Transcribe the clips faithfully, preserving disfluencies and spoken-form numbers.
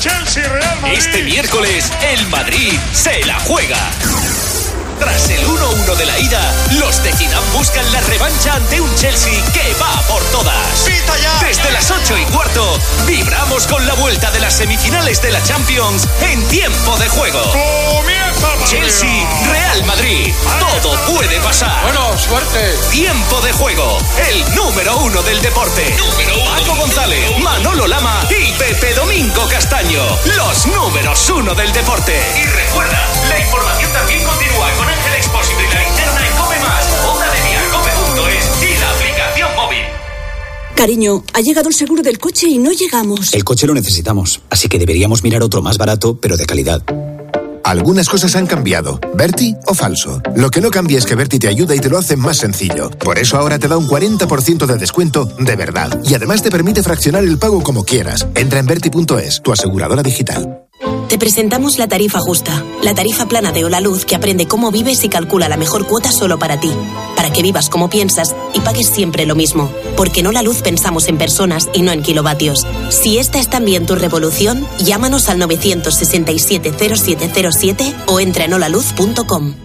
Chelsea, Real Madrid. Este miércoles, el Madrid se la juega. Tras el uno uno de la ida, los de Zidane buscan la revancha ante un Chelsea que va por todas. ¡Pita ya! Desde las ocho y cuarto, vibramos con la vuelta de las semifinales de la Champions en tiempo de juego. ¡Comienza el Chelsea, Real Madrid, todo puede pasar. Bueno, suerte. Tiempo de juego, el número uno del deporte. Número uno. Paco González, Manolo Lama y Pepe Domingo Castaño, los números uno del deporte. Y recuerda, la información también continúa con Ángel Expósito y la linterna en Cope Más, Onda Media, Cope punto es y la aplicación móvil. Cariño, ha llegado el seguro del coche y no llegamos. El coche lo necesitamos, así que deberíamos mirar otro más barato, pero de calidad. Algunas cosas han cambiado. ¿Berti o falso? Lo que no cambia es que Berti te ayuda y te lo hace más sencillo. Por eso ahora te da un cuarenta por ciento de descuento de verdad. Y además te permite fraccionar el pago como quieras. Entra en Berti punto es, tu aseguradora digital. Te presentamos la tarifa justa, la tarifa plana de Holaluz que aprende cómo vives y calcula la mejor cuota solo para ti, para que vivas como piensas y pagues siempre lo mismo, porque en Holaluz pensamos en personas y no en kilovatios. Si esta es también tu revolución, llámanos al nueve seis siete cero siete cero siete o entra en holaluz punto com.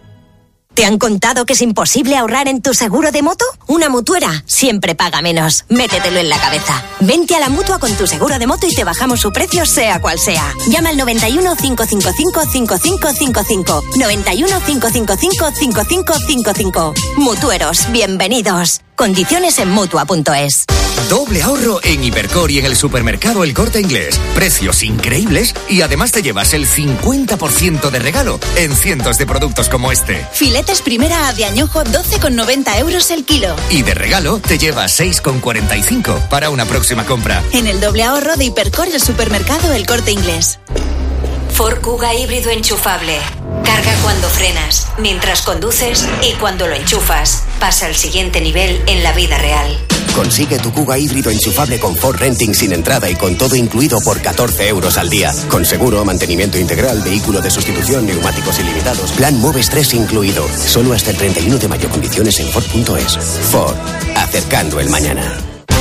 ¿Te han contado que es imposible ahorrar en tu seguro de moto? Una mutuera siempre paga menos. Métetelo en la cabeza. Vente a la Mutua con tu seguro de moto y te bajamos su precio sea cual sea. Llama al noventa y uno, cinco cinco cinco, cinco cinco cinco cinco. noventa y uno, cinco cinco cinco, cinco cinco cinco cinco. Mutueros, bienvenidos. Condiciones en Mutua punto es. Doble ahorro en Hipercor y en el supermercado El Corte Inglés. Precios increíbles y además te llevas el cincuenta por ciento de regalo en cientos de productos como este. Filetes primera A de añojo doce con noventa euros el kilo. Y de regalo te llevas seis con cuarenta y cinco para una próxima compra. En el doble ahorro de Hipercor y el supermercado El Corte Inglés. Ford Kuga híbrido enchufable. Carga cuando frenas, mientras conduces y cuando lo enchufas. Pasa al siguiente nivel en la vida real. Consigue tu Kuga híbrido enchufable con Ford Renting sin entrada y con todo incluido por catorce euros al día. Con seguro, mantenimiento integral, vehículo de sustitución, neumáticos ilimitados. Plan Moves tres incluido. Solo hasta el treinta y uno de mayo. Condiciones en Ford punto es. Ford. Acercando el mañana.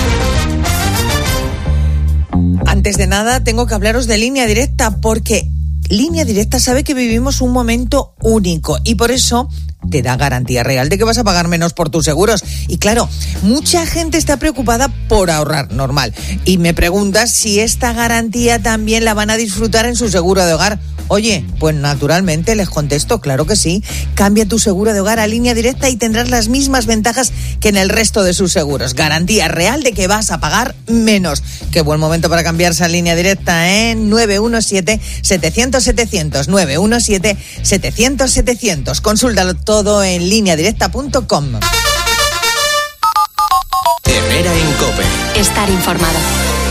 Antes de nada, tengo que hablaros de Línea Directa porque Línea Directa sabe que vivimos un momento único y por eso te da garantía real de que vas a pagar menos por tus seguros. Y claro, mucha gente está preocupada por ahorrar, normal. Y me pregunta si esta garantía también la van a disfrutar en su seguro de hogar. Oye, pues naturalmente les contesto, claro que sí. Cambia tu seguro de hogar a Línea Directa y tendrás las mismas ventajas que en el resto de sus seguros. Garantía real de que vas a pagar menos. Qué buen momento para cambiarse a Línea Directa, ¿eh? nueve uno siete, setecientos, setecientos. nueve uno siete, setecientos, setecientos. Consúltalo todo en línea directa punto com. Herrera en COPE. Estar informado.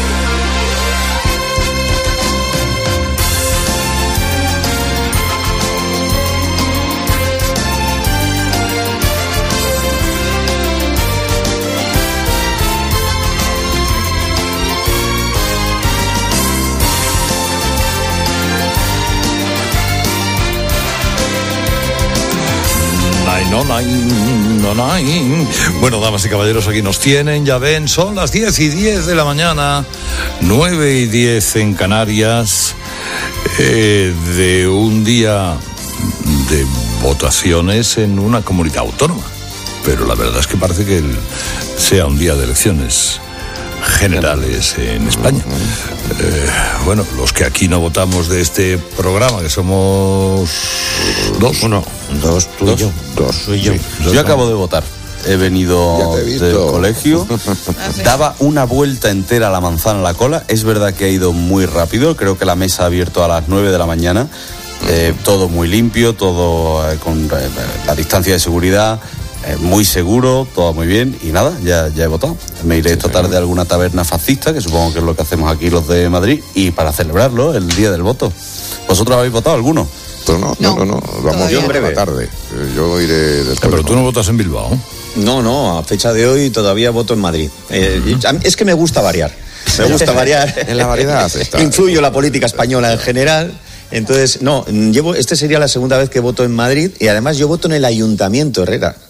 No, no, no, no. Bueno, damas y caballeros, aquí nos tienen, ya ven, son las diez y diez de la mañana, nueve y diez en Canarias, eh, de un día de votaciones en una comunidad autónoma. Pero la verdad es que parece que el, sea un día de elecciones generales en España. Eh, bueno, los que aquí no votamos de este programa, que somos dos. Uno, dos, tú y yo. Dos, tú y yo. Sí, yo acabo de votar. He venido del colegio, daba una vuelta entera a la manzana a la cola. Es verdad que ha ido muy rápido, creo que la mesa ha abierto a las nueve de la mañana. Eh, todo muy limpio, todo eh, con eh, la distancia de seguridad. Eh, muy seguro, todo muy bien y nada, ya, ya he votado. Me iré esta tarde a alguna taberna fascista, que supongo que es lo que hacemos aquí los de Madrid, y para celebrarlo, el día del voto. ¿Vosotros habéis votado alguno? No, no, no, no, no. Vamos yo en breve. Tarde. Yo iré después. Eh, pero tú no votas en Bilbao. No, no, a fecha de hoy todavía voto en Madrid. Eh, uh-huh. Es que me gusta variar. Me gusta variar. En la variedad está. Influyo en la política española en general. Entonces, no, llevo, este sería la segunda vez que voto en Madrid y además yo voto en el Ayuntamiento, Herrera.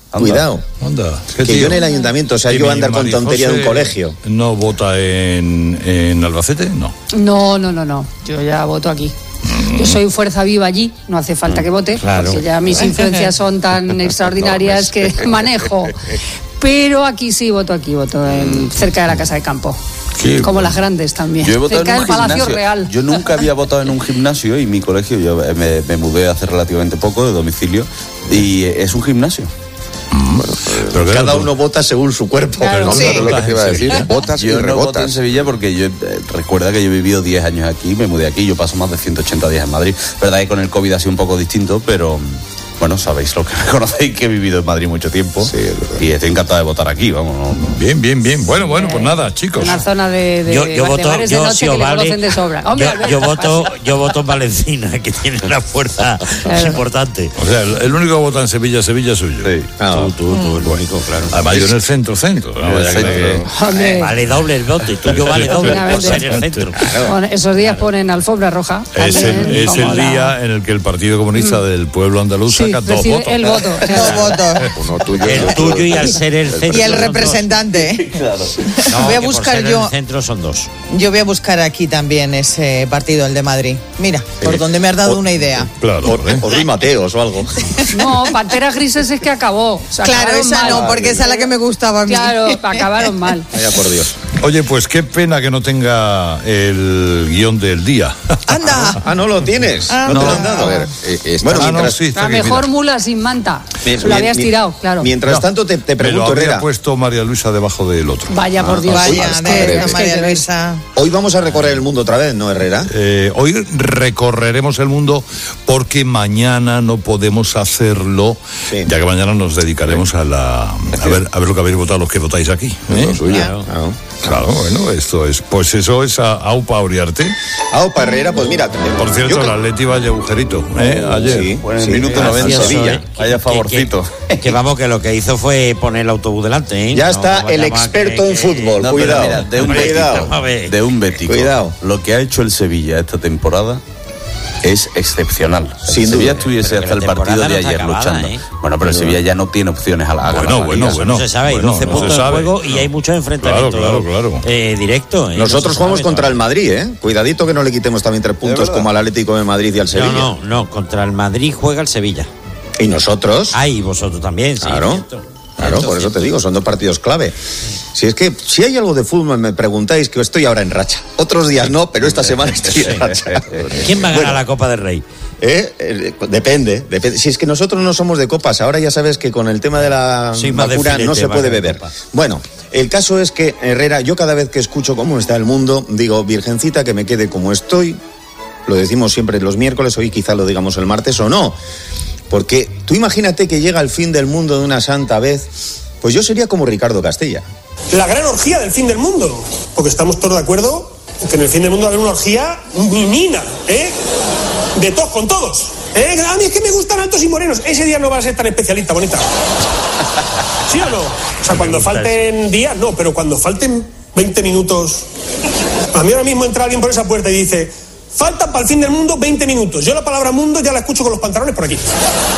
Cuidado. Anda. Que tío? yo en el ayuntamiento, o sea, ¿Y yo mi andar con María tontería de un José colegio. ¿No vota en, en Albacete? No. No, no, no, no. Yo ya voto aquí. Yo soy fuerza viva allí, no hace falta que vote, Claro. porque ya mis influencias son tan extraordinarias que manejo. Pero aquí sí voto aquí, voto en, cerca de la Casa de Campo. Qué Como las grandes también. Yo he votado Cerca en del un Palacio gimnasio. Real. Yo nunca había votado en un gimnasio y mi colegio, yo eh, me, me mudé hace relativamente poco de domicilio y eh, es un gimnasio. Pero cada uno vota según su cuerpo. Claro. No, Sí. no, lo que te iba a decir. Votas yo no voto en Sevilla porque yo eh, recuerda que yo he vivido diez años aquí, me mudé aquí, yo paso más de ciento ochenta días en Madrid. Verdad que con el COVID ha sido un poco distinto, pero bueno, sabéis lo que me conocéis, que he vivido en Madrid mucho tiempo y estoy encantado de votar aquí, vamos. No, no. Bien, bien, bien. Bueno, bueno, pues nada, chicos. Una zona de, de, Yo- yo de voto- bares yo, de noche si que os le vale, conocen de sobra. Hombre, Yo, Alberto, yo voto, pasa. yo voto en Valencina, que tiene una fuerza importante. O sea, el, el único que vota en Sevilla, Sevilla soy yo. Sí. Tú, tú, tú, el único, claro. Además, yo en el centro, centro. ¿no? En el Vaya que- centro. Hombre. Eh, vale doble el voto, y tuyo vale doble por ser el centro. Bueno, esos días ponen alfombra roja. Es el, también, es como el la- día en el que el Partido Comunista del Pueblo Andaluz Sí, saca dos recibe votos. el voto. Dos votos. Uno tuyo, El otro tuyo y al ser el centro. Y el son dos. representante. No, Voy a que por buscar ser yo- el centro son dos. Yo voy a buscar aquí también ese partido, el de Madrid. Mira, por donde me has dado una idea. Claro. O, o Ruiz Mateos o algo. No, Panteras Grises es que acabó. O sea, Claro, acabaron esa mal. no, porque esa es la que me gustaba a mí. Claro, acabaron mal. Vaya por Dios. Oye, pues qué pena que no tenga el guión del día. ¡Anda! Ah, no lo tienes. Ah, no te lo no. han dado. A ver, eh, está- Bueno, Ah, no, mientras, sí, está La aquí, mejor mira. mula sin manta. mi- Lo habías mi- tirado, claro. mientras No. tanto, te, te Me lo pregunto, habría Herrera. puesto María Luisa debajo del otro. Vaya por Dios. Vaya, Es de que- esta es que- María Luisa. Hoy vamos a recorrer el mundo otra vez, ¿no, Herrera? Eh, hoy recorreremos el mundo porque mañana no podemos hacerlo, Sí. ya que mañana nos dedicaremos a la a ver a ver lo que habéis votado los que votáis aquí. ¿eh? Lo suyo. Claro. Claro, bueno, esto es, pues eso es a Aupa Uriarte. Ah, Opa Herrera, pues mira. Por cierto, yo el Atleti vaya agujerito, ¿eh? Ayer. Sí, Bueno, en sí, el minuto noventa gracioso, Sevilla, ¿eh? vaya Que- favorcito. Que, que vamos, que lo que hizo fue poner el autobús delante, ¿eh? Ya No está el vayamos a experto creer en que- fútbol. No, pero Cuidado. mira, de un Hombre, Cuidado. vamos a ver. De un bético. Cuidado. Lo que ha hecho el Sevilla esta temporada es excepcional. Si Sin Sevilla duda. estuviese Pero que hasta el la partido temporada de no está ayer acabada, luchando. ¿eh? Bueno, pero el Sevilla ya no tiene opciones a la a ganar Bueno, la bueno, Liga. bueno. No se sabe, hay bueno, doce no puntos se de sabe. juego y hay muchos enfrentamientos Claro, claro, claro. eh, directos. ¿eh? No Nosotros se jugamos sabe contra el todavía. Madrid, ¿eh? Cuidadito que no le quitemos también tres puntos verdad? como al Atlético de Madrid y al Sevilla. No, no, no, contra el Madrid juega el Sevilla. Y nosotros. Ah, y vosotros también, sí. Claro. cierto. Claro, Cierto, por eso te cierto. digo, son dos partidos clave. Si es que, si hay algo de fútbol, me preguntáis que estoy ahora en racha. Otros días no, pero esta semana estoy en racha. ¿Quién va a ganar Bueno, la Copa del Rey? eh, eh, depende, depende. Si es que nosotros no somos de copas, ahora ya sabes que con el tema de la Soy más de vacuna filete, no se más puede que de beber. copa. Bueno, el caso es que, Herrera, yo cada vez que escucho cómo está el mundo, digo, Virgencita, que me quede como estoy. Lo decimos siempre los miércoles, hoy quizá lo digamos el martes o no. Porque tú imagínate que llega el fin del mundo de una santa vez, pues yo sería como Ricardo Castella. La gran orgía del fin del mundo. Porque estamos todos de acuerdo que en el fin del mundo va a haber una orgía minina, ¿eh? De todos con todos. ¿Eh? A mí es que me gustan altos y morenos. Ese día no va a ser tan especialista, bonita. ¿Sí o no? O sea, cuando falten días, no, pero cuando falten veinte minutos. A mí ahora mismo entra alguien por esa puerta y dice: faltan para el fin del mundo veinte minutos. Yo la palabra mundo ya la escucho con los pantalones por aquí.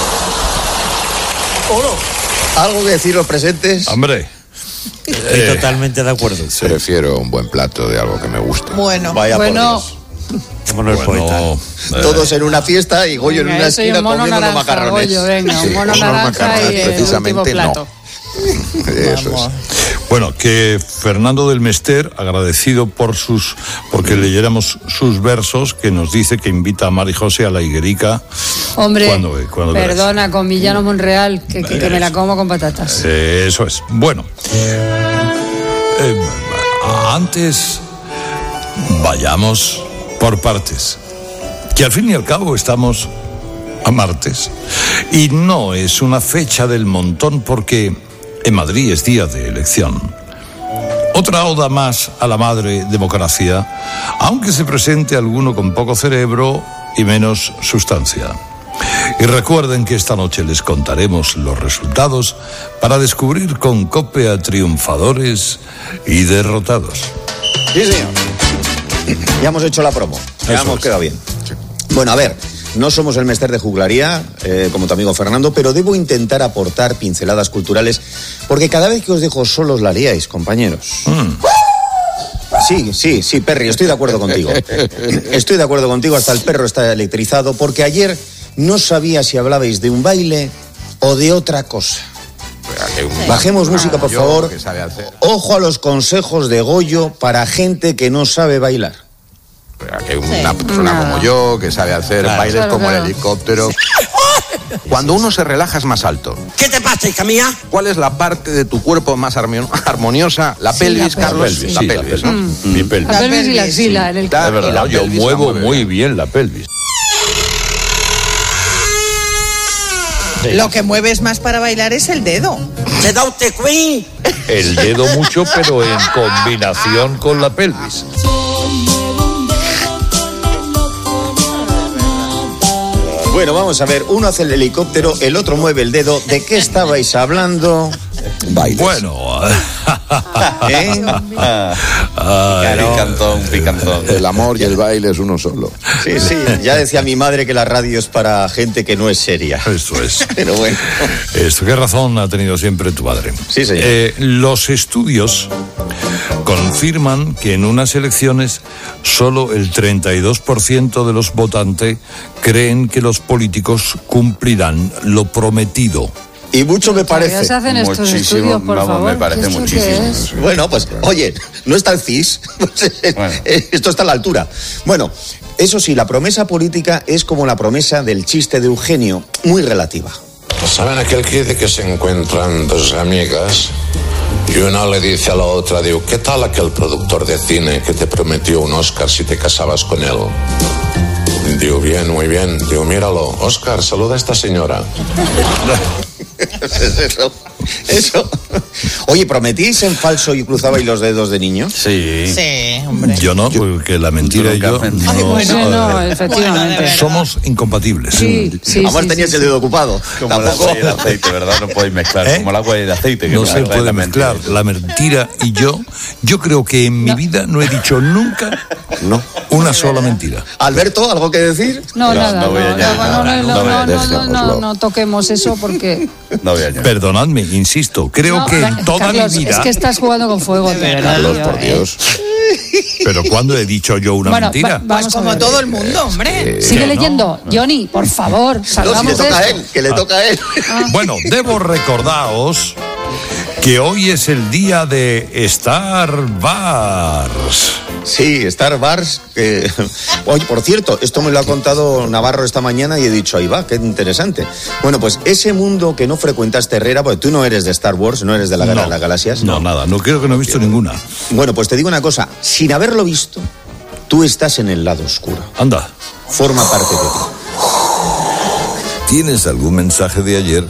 ¿O no? ¿Algo que decir los presentes? Hombre. Estoy Eh, totalmente de acuerdo. Prefiero un buen plato de algo que me guste. Bueno, Vaya por bueno. Dios. Como el poeta. bueno, eh, Todos en una fiesta y Goyo en Venga, una eso y esquina un mono comiendo unos naranja, macarrones. Goyo, venga, Sí, un mono unos naranja macarrones, y el último precisamente no. plato. Eso es. Bueno, que Fernando del Mester, agradecido por sus, porque leyéramos sus versos, que nos dice que invita a Mari José a la higuerica. Hombre, Cuando, cuando queráis. perdona, con Villano Monreal, que, que, que me la como con patatas. Eh, eso es. Bueno, eh, antes vayamos por partes. Que al fin y al cabo estamos a martes. Y no es una fecha del montón porque en Madrid es día de elección. Otra oda más a la madre democracia, aunque se presente alguno con poco cerebro y menos sustancia. Y recuerden que esta noche les contaremos los resultados para descubrir con COPE a triunfadores y derrotados. Sí, señor. Ya hemos hecho la promo. Ya Eso hemos es. quedado bien. Bueno, a ver, no somos el mester de juglaría, eh, como tu amigo Fernando, pero debo intentar aportar pinceladas culturales, porque cada vez que os dejo solos la liáis, compañeros. Mm. Sí, sí, sí, Perry, estoy de acuerdo contigo. Estoy de acuerdo contigo, hasta el perro está electrizado, porque ayer no sabía si hablabais de un baile o de otra cosa. Bajemos música, por favor. Ojo a los consejos de Goyo para gente que no sabe bailar. Que una persona como yo, que sabe hacer claro, bailes claro, como claro. el helicóptero. Cuando uno se relaja es más alto. ¿Qué te pasa, hija mía? ¿Cuál es la parte de tu cuerpo más armoniosa? La sí, pelvis, la Carlos. Pelvis, la sí, pelvis, la ¿no? pelvis. Mm. Mi pelvis. La pelvis y la axila. Sí. En el... De verdad, yo muevo muy bien la pelvis. Lo que mueves más para bailar es el dedo. ¿Se da usted queen? El dedo mucho, pero en combinación con la pelvis. Bueno, vamos a ver, uno hace el helicóptero, el otro mueve el dedo. ¿De qué estabais hablando? Bailes. Bueno, ¿eh? Ay, picantón, picantón. El amor y el baile es uno solo. Sí, sí, ya decía mi madre que la radio es para gente que no es seria. Eso es. Pero bueno. Esto, qué razón ha tenido siempre tu padre. Sí, señor. Eh, los estudios confirman que en unas elecciones solo el treinta y dos por ciento de los votantes creen que los políticos cumplirán lo prometido. Y mucho me parece. Se hacen estos muchísimo, estudios, por vamos, favor. me parece ¿Esto muchísimo. Bueno, pues, oye, no está el C I S. Bueno. Esto está a la altura. Bueno, eso sí, la promesa política es como la promesa del chiste de Eugenio, muy relativa. ¿Saben aquel que dice que se encuentran dos amigas y una le dice a la otra, digo, ¿qué tal aquel productor de cine que te prometió un Oscar si te casabas con él? Digo, bien, muy bien. Digo, míralo, Oscar, saluda a esta señora. Eso, eso. Oye, ¿prometís en falso y cruzabais los dedos de niños? Sí. Sí, hombre. Yo no, porque la mentira y yo no, Ay, bueno, no, efectivamente. Bueno, somos incompatibles. Sí, sí, Además sí, tenías sí, el dedo ocupado. Como Tampoco. el agua y el aceite, ¿verdad? No podéis mezclar. ¿Eh? Como el agua y el aceite. Que No se puede mezclar la mentira y yo. Yo creo que en mi no. vida no he dicho nunca no. una sola mentira. Alberto, ¿algo que decir? No, no nada. No, voy a añadir no, nada. no, no, no, no, no, no, no toquemos eso porque... No voy a añadir. Perdonadme, insisto, creo no, que en toda Carlos, mi vida... es que estás jugando con fuego, de verdad. Carlos, por Dios. Pero ¿cuándo he dicho yo una bueno, mentira? Va, vamos pues como todo el mundo, hombre. Eh, Sigue leyendo, no. Johnny, por favor, salgamos no, si le toca de a él, que le ah. toca a él. Ah. Bueno, debo recordaros que hoy es el día de Star Wars. Sí, Star Wars. Que... Oye, por cierto, esto me lo ha contado Navarro esta mañana y he dicho, ahí va, qué interesante. Bueno, pues ese mundo que no frecuentaste, Herrera, porque tú no eres de Star Wars, no eres de la Guerra no, de las Galaxias. No, nada, no creo que no he visto ninguna. Bueno, pues te digo una cosa, sin haberlo visto, tú estás en el lado oscuro. Anda. Forma parte de ti. ¿Tienes algún mensaje de ayer?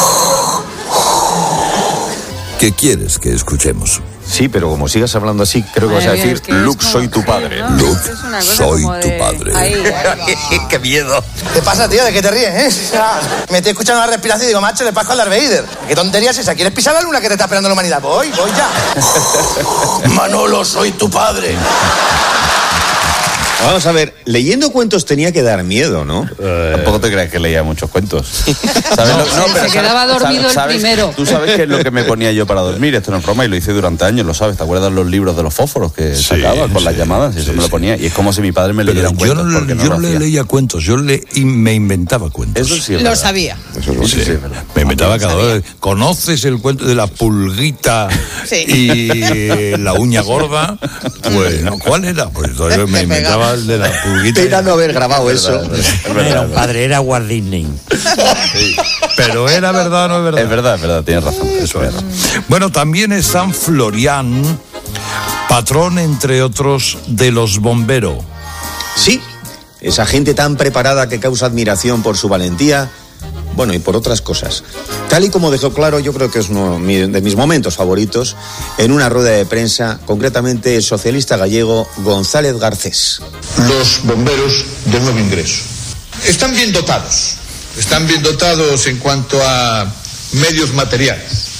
¿Qué quieres que escuchemos? Sí, pero como sigas hablando así, creo que vas a decir, es que Luke, soy tu padre. ¿No? Luke, soy de... tu padre. Ahí, ahí ¡qué miedo! ¿Qué pasa, tío? ¿De qué te ríes, eh? Me estoy escuchando la respiración y digo, macho, le paso al Darth Vader. ¿Qué tontería es esa? ¿Quieres pisar la luna que te está esperando la humanidad? Voy, voy ya. Manolo, soy tu padre. Vamos a ver, leyendo cuentos tenía que dar miedo, ¿no? Eh... Tampoco te creas que leía muchos cuentos. ¿Sabes no, lo... no, pero se quedaba dormido ¿sabes, el primero. Tú sabes qué es lo que me ponía yo para dormir, esto no es broma, y lo hice durante años, lo sabes. ¿Te acuerdas los libros de los fósforos que sí, sacaba con sí, las llamadas? Y eso sí, me lo ponía. Y es como si mi padre me leyera un cuento. Yo no, no, yo no le leía cuentos, yo le, y me inventaba cuentos. Eso sí es Lo verdad. sabía. Eso es sí, sí, es verdad. Me inventaba cada vez. ¿Conoces el cuento de la pulguita sí. y la uña gorda? Pues, ¿cuál era? Pues entonces me inventaba el de la pulguita. Pena no haber grabado es verdad, eso. Es verdad, era un padre, era Walt Disney. Sí. Pero era verdad o no es verdad. Es verdad, es verdad, tienes razón. Eso es. Bueno, también es San Florian, patrón, entre otros, de los bomberos. Sí, esa gente tan preparada que causa admiración por su valentía, bueno, y por otras cosas. Tal y como dejó claro, yo creo que es uno de mis momentos favoritos, en una rueda de prensa, concretamente el socialista gallego González Garcés. Los bomberos del nuevo ingreso están bien dotados, están bien dotados en cuanto a medios materiales.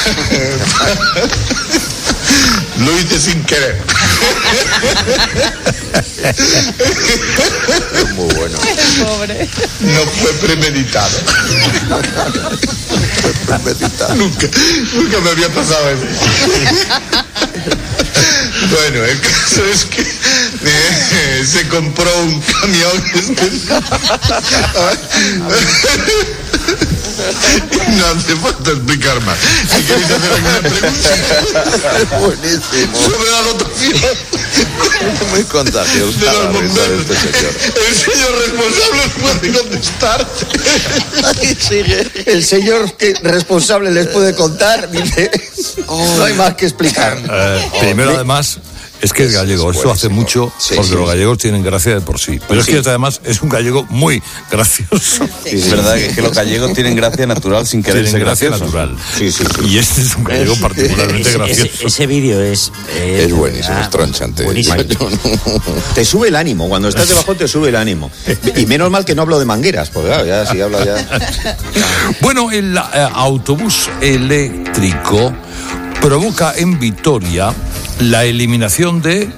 Lo hice sin querer. Muy bueno. Pobre. No fue premeditado. premeditado. Nunca, nunca me había pasado eso. Bueno, el caso es que eh, se compró un camión. No hace falta explicar más. Si queréis hacer alguna pregunta. Buenísimo. Sobre la dotación. Muy contagioso. De los bomberos. Este señor. El señor responsable puede contestarte. Ahí sigue. El señor que responsable les puede contar, dice, no hay más que explicar. Eh, primero, además, es que es gallego, eso hace mucho, Sí, porque sí, los sí. gallegos tienen gracia de por sí. Pero Sí. es que además es un gallego muy gracioso. Es verdad que, que los gallegos tienen gracia natural sin querer Tienen ser gracia graciosos. natural. Sí, sí, sí. Y este es un gallego particularmente Ese, gracioso. ese, ese vídeo es... eh, Es buenísimo, es tronchante. buenísimo. Te sube el ánimo, cuando estás debajo te sube el ánimo. Y menos mal que no hablo de mangueras, porque claro, ya si hablo ya... Bueno, el eh, autobús eléctrico provoca en Vitoria la eliminación de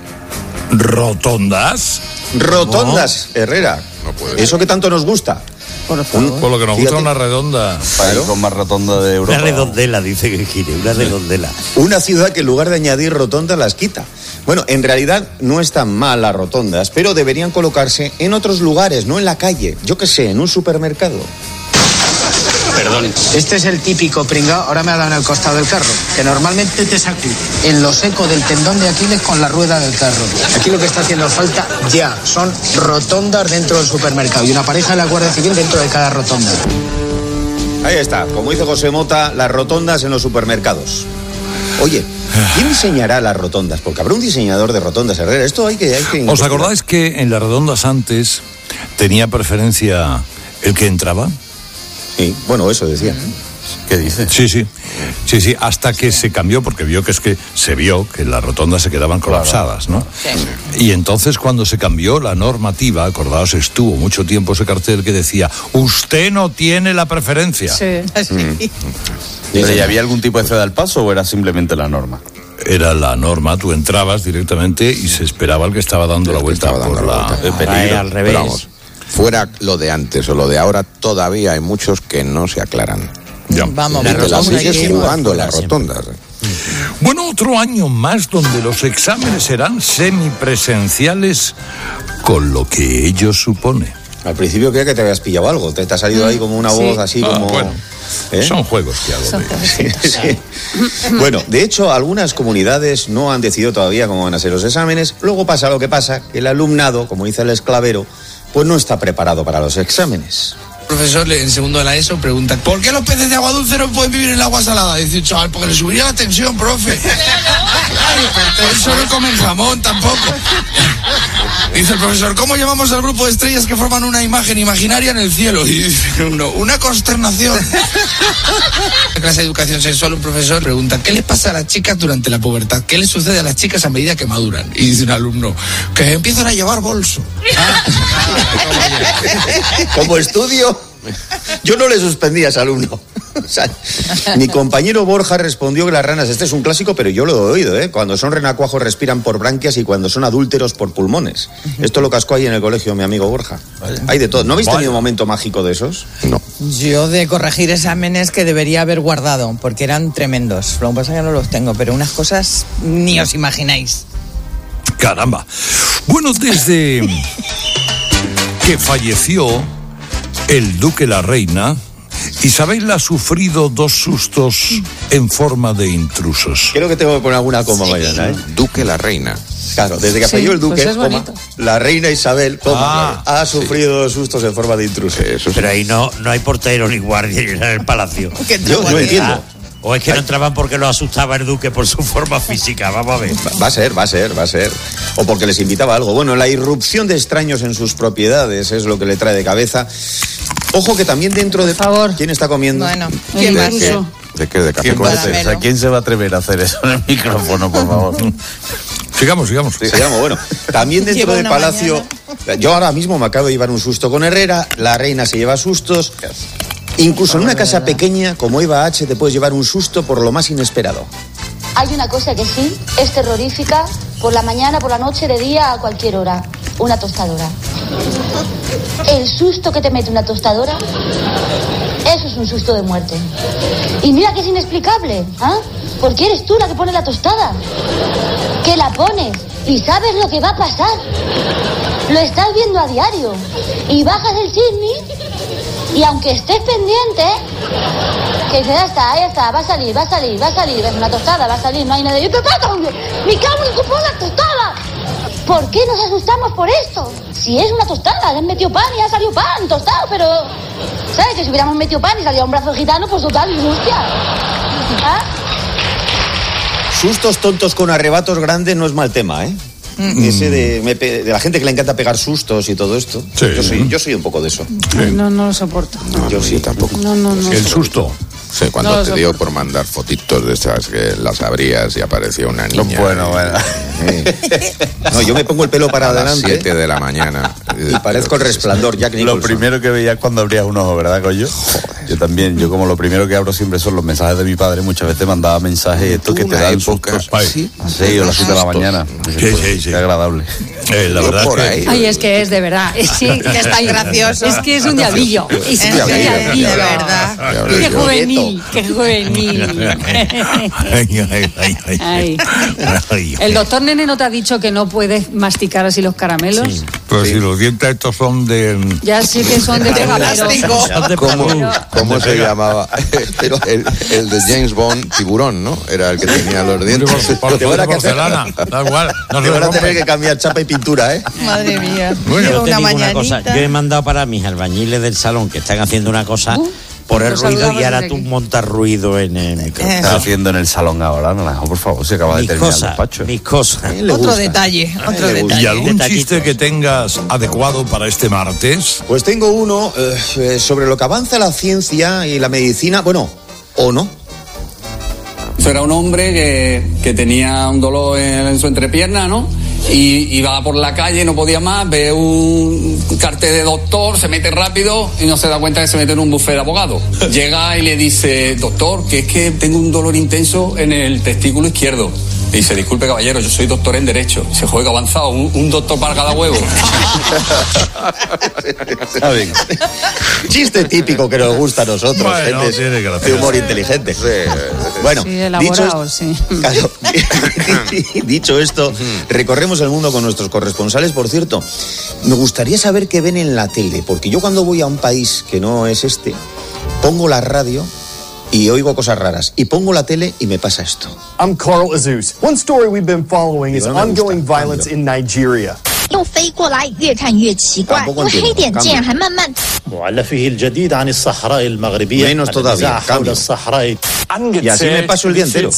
rotondas. Rotondas, Herrera. Eso que tanto nos gusta. Por lo que nos gusta una redonda. País con más rotonda de Europa. Una redondela, dice que quiere, una redondela. Una ciudad que en lugar de añadir rotondas las quita. Bueno, en realidad no están mal las rotondas, pero deberían colocarse en otros lugares, no en la calle. Yo qué sé, en un supermercado. Perdón. Este es el típico pringao, ahora me ha dado en el costado del carro, que normalmente te saca en lo seco del tendón de Aquiles con la rueda del carro. Aquí lo que está haciendo falta ya son rotondas dentro del supermercado y una pareja de la Guardia Civil dentro de cada rotonda. Ahí está, como dice José Mota, las rotondas en los supermercados. Oye, ¿quién diseñará las rotondas? Porque habrá un diseñador de rotondas, Herrera. Esto hay que... Hay que ¿Os acordáis que en las redondas antes tenía preferencia el que entraba? Sí, bueno, eso decía. ¿Qué dice? Sí, sí. Sí, sí, hasta que se cambió, porque vio que es que se vio que las rotondas se quedaban colapsadas, ¿no? Sí. Y entonces cuando se cambió la normativa, acordaos, estuvo mucho tiempo ese cartel que decía, usted no tiene la preferencia. Sí, sí. Mm. ¿Pero ¿y había algún tipo de ceda al paso o era simplemente la norma? Era la norma, tú entrabas directamente y se esperaba el que estaba dando la vuelta estaba dando por la la... vuelta. el peligro. Al revés. Pero vamos, fuera lo de antes o lo de ahora, todavía hay muchos que no se aclaran. Ya. Vamos, Y te la sigues que- jugando las rotondas. Bueno, otro año más donde los exámenes serán semipresenciales, con lo que ello supone. Al principio creía que te habías pillado algo, te, te ha salido ahí como una voz Sí. así Ah, como... bueno. ¿Eh? Son juegos que hago. Son de- Sí, sí. Bueno, de hecho, algunas comunidades no han decidido todavía cómo van a ser los exámenes. Luego pasa lo que pasa, que el alumnado, como dice el esclavero, pues no está preparado para los exámenes. Profesor, en segundo de la ESO pregunta, ¿por qué los peces de agua dulce no pueden vivir en el agua salada? Dice, chaval, porque le subiría la tensión, profe. Por eso no comen jamón tampoco. Dice el profesor, ¿cómo llamamos al grupo de estrellas que forman una imagen imaginaria en el cielo? Y dice uno, una consternación. En clase de educación sexual un profesor pregunta, ¿qué les pasa a las chicas durante la pubertad? ¿Qué les sucede a las chicas a medida que maduran? Y dice un alumno, que empiezan a llevar bolso. Como estudio, yo no le suspendí a ese alumno. O sea, mi compañero Borja respondió que las ranas, este es un clásico, pero yo lo he oído, ¿eh? Cuando son renacuajos respiran por branquias y cuando son adúlteros por pulmones. Esto lo cascó ahí en el colegio mi amigo Borja. Hay de todo. ¿No habéis tenido un momento mágico de esos? No. Yo de corregir exámenes que debería haber guardado, porque eran tremendos. Lo que pasa es que no los tengo, pero unas cosas ni os imagináis. Caramba. Bueno, desde que falleció el duque la reina, Isabel ha sufrido dos sustos en forma de intrusos. Creo que tengo que poner alguna coma mañana, ¿eh? Duque la reina. Claro, desde que Sí, falló el duque, pues es coma, bonito. la reina Isabel, coma, Ah, ha sufrido dos sustos en forma de intruso. Eso sí. Pero ahí no, no hay portero ni guardia en el palacio. Qué Yo no tranquilidad. entiendo. O es que no entraban porque lo asustaba el duque por su forma física, vamos a ver. Va a ser, va a ser, va a ser. O porque les invitaba algo. Bueno, la irrupción de extraños en sus propiedades es lo que le trae de cabeza. Ojo que también dentro de... Por favor. ¿Quién está comiendo? Bueno, El ¿quién más? intruso. ¿De qué? ¿De café ¿Quién, con va a leche? hacer? O sea, ¿quién se va a atrever a hacer eso en el micrófono, por favor? Sigamos, sigamos. Sigamos, bueno. También dentro Lleva del una palacio... Yo ahora mismo me acabo de llevar un susto con Herrera, la reina se lleva sustos... Incluso en una casa pequeña como Eva H te puedes llevar un susto por lo más inesperado. Hay una cosa que sí, es terrorífica, por la mañana, por la noche, de día, a cualquier hora. Una tostadora. El susto que te mete una tostadora, eso es un susto de muerte. Y mira que es inexplicable, ¿ah? Porque eres tú la que pone la tostada. Que la pones y sabes lo que va a pasar. Lo estás viendo a diario. Y bajas el chisme y aunque estés pendiente, que ya está, ya está, va a salir, va a salir, va a salir, es una tostada, va a salir, no hay nada. Yo, ¿qué pasa, hombre? ¡Me cago en tu puta tostada! ¿Por qué nos asustamos por esto? Si es una tostada, le han metido pan y ha salido pan, tostado, pero... ¿Sabes? Que si hubiéramos metido pan y salía un brazo gitano, pues total, hostia. ¿Ah? Sustos tontos con arrebatos grandes no es mal tema, ¿eh? Mm. Ese de, me, de la gente que le encanta pegar sustos y todo esto. Sí. Yo soy, yo soy un poco de eso. Sí. No, no lo soporto. No, yo sí tampoco. No, no, no. El susto. Sí, cuando no te dio por mandar fotitos de esas que las abrías y aparecía una niña. No, bueno, bueno. No, yo me pongo el pelo para a adelante. A las siete de la mañana. Y parezco el Resplandor, Jack Nicholson. Lo primero que veías cuando abrías un ojo, ¿verdad, Coyo? Yo también, yo como lo primero que abro siempre son los mensajes de mi padre. Muchas veces mandaba mensajes estos que te dan sustos. ¿Sí? Sí, o las siete de la mañana. Sí, sí, sí. Qué agradable. Eh, la verdad es que... Ay, es que es de verdad. Sí, que es tan gracioso. Es que es un diablillo. Es un diablillo. De verdad. Qué juvenil, qué juvenil. Ay. El doctor Nene no te ha dicho que no puedes masticar así los caramelos. Sí. Pero sí. Si los dientes estos son de... Ya sí que son de plástico. ¿Cómo, ¿Cómo se llamaba? el, el de James Bond, Tiburón, ¿no? Era el que tenía los dientes. Por, por, por porcelana, da igual. No te van a tener que cambiar chapa y pintura, ¿eh? Madre mía. Bueno, yo, una una cosa. Yo he mandado para mis albañiles del salón que están haciendo una cosa... Uh. Por el ruido y ahora tú montas ruido en el micrófono. ¿Qué estás haciendo en el salón ahora, Naranjo? Por favor, se acaba de mis terminar cosa, el despacho. Mis cosas. Otro detalle, otro detalle. ¿Y algún chiste que tengas adecuado para este martes? Pues tengo uno eh, sobre lo que avanza la ciencia y la medicina, bueno, o no. Eso era un hombre que, que tenía un dolor en, en su entrepierna, ¿no? Y iba por la calle, no podía más, ve un cartel de doctor, se mete rápido y no se da cuenta que se mete en un buffet de abogado. Llega y le dice, doctor, que es que tengo un dolor intenso en el testículo izquierdo. Y dice, disculpe caballero, yo soy doctor en Derecho. Se juega avanzado, un, un doctor para cada huevo. Chiste típico que nos gusta a nosotros, bueno, gente de humor inteligente. Sí, bueno, sí, elaborado, dicho, sí. Claro, dicho esto, recorremos el mundo con nuestros corresponsales. Por cierto, me gustaría saber qué ven en la tele, porque yo cuando voy a un país que no es este, pongo la radio y oigo cosas raras. Y pongo la tele y me pasa esto. I'm Carl Azus. One story we've been following is ongoing violence in Nigeria. 又飞过来，越看越奇怪，因为黑点竟然还慢慢。 Menos todavía, cambio. Y así me paso el día entero.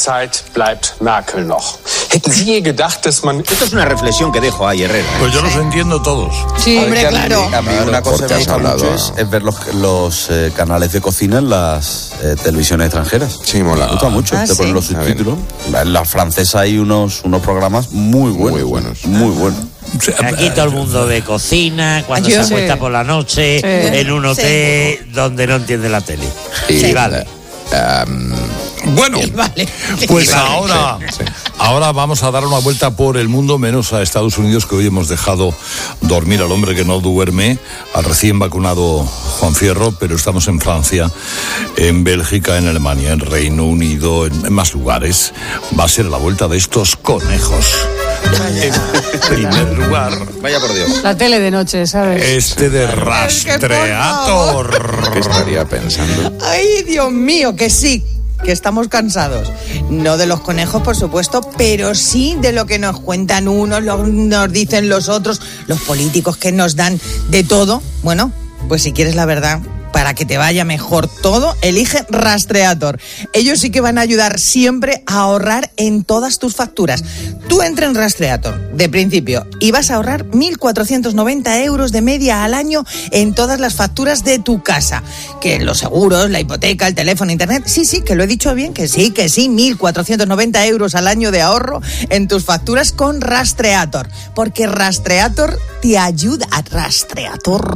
Esto es una reflexión que dejo ahí, Herrera. Pues yo los entiendo todos. Sí, hombre, claro. A mí una cosa que me gusta mucho es, es ver los, los eh, canales de cocina en las eh, televisiones extranjeras. Sí, mola. Me gusta mucho. Ah, te ponen ¿sí? los subtítulos. En la francesa hay unos, unos programas muy buenos. Muy buenos. Muy buenos. Aquí todo el mundo de cocina, cuando Yo, se acuesta sí. por la noche, Sí. en un hotel sí. donde no entiende la tele. Sí, sí. Vale. Um, bueno, vale. pues vale, ahora, sí, sí. ahora vamos a dar una vuelta por el mundo, menos a Estados Unidos, que hoy hemos dejado dormir al hombre que no duerme, al recién vacunado Juan Fierro, pero estamos en Francia, en Bélgica, en Alemania, en Reino Unido, en, en más lugares. Va a ser la vuelta de estos conejos. En primer lugar, vaya por Dios, la tele de noche, ¿sabes? este de Rastreator. ¿Qué estaría pensando? Ay, Dios mío, que sí, que estamos cansados. No de los conejos, por supuesto, pero sí de lo que nos cuentan unos, lo, nos dicen los otros, los políticos que nos dan de todo. Bueno, pues si quieres la verdad, para que te vaya mejor todo, elige Rastreator. Ellos sí que van a ayudar siempre a ahorrar en todas tus facturas. Tú entra en Rastreator, de principio, y vas a ahorrar mil cuatrocientos noventa euros de media al año en todas las facturas de tu casa. Que los seguros, la hipoteca, el teléfono, internet, sí, sí, que lo he dicho bien, que sí, que sí, mil cuatrocientos noventa euros al año de ahorro en tus facturas con Rastreator. Porque Rastreator te ayuda a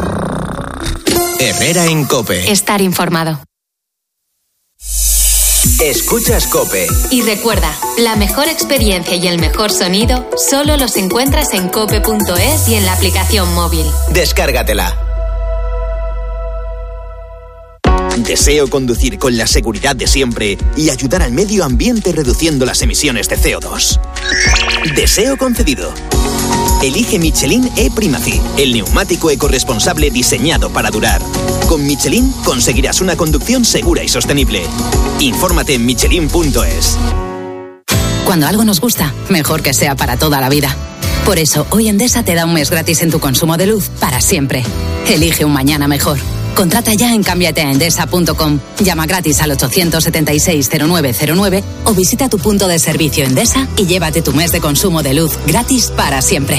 Rastreator. Herrera en COPE. Estar informado. Escuchas COPE. Y recuerda, la mejor experiencia y el mejor sonido solo los encuentras en cope punto es y en la aplicación móvil. Descárgatela. Deseo conducir con la seguridad de siempre y ayudar al medio ambiente reduciendo las emisiones de C O dos. Deseo concedido. Elige Michelin E-Primacy, el neumático ecorresponsable diseñado para durar. Con Michelin conseguirás una conducción segura y sostenible. Infórmate en michelin punto es. Cuando algo nos gusta, mejor que sea para toda la vida. Por eso, hoy Endesa te da un mes gratis en tu consumo de luz para siempre. Elige un mañana mejor. Contrata ya en cámbiate a endesa punto com. Llama gratis al ochocientos setenta y seis cero nueve cero nueve o visita tu punto de servicio Endesa y llévate tu mes de consumo de luz gratis para siempre.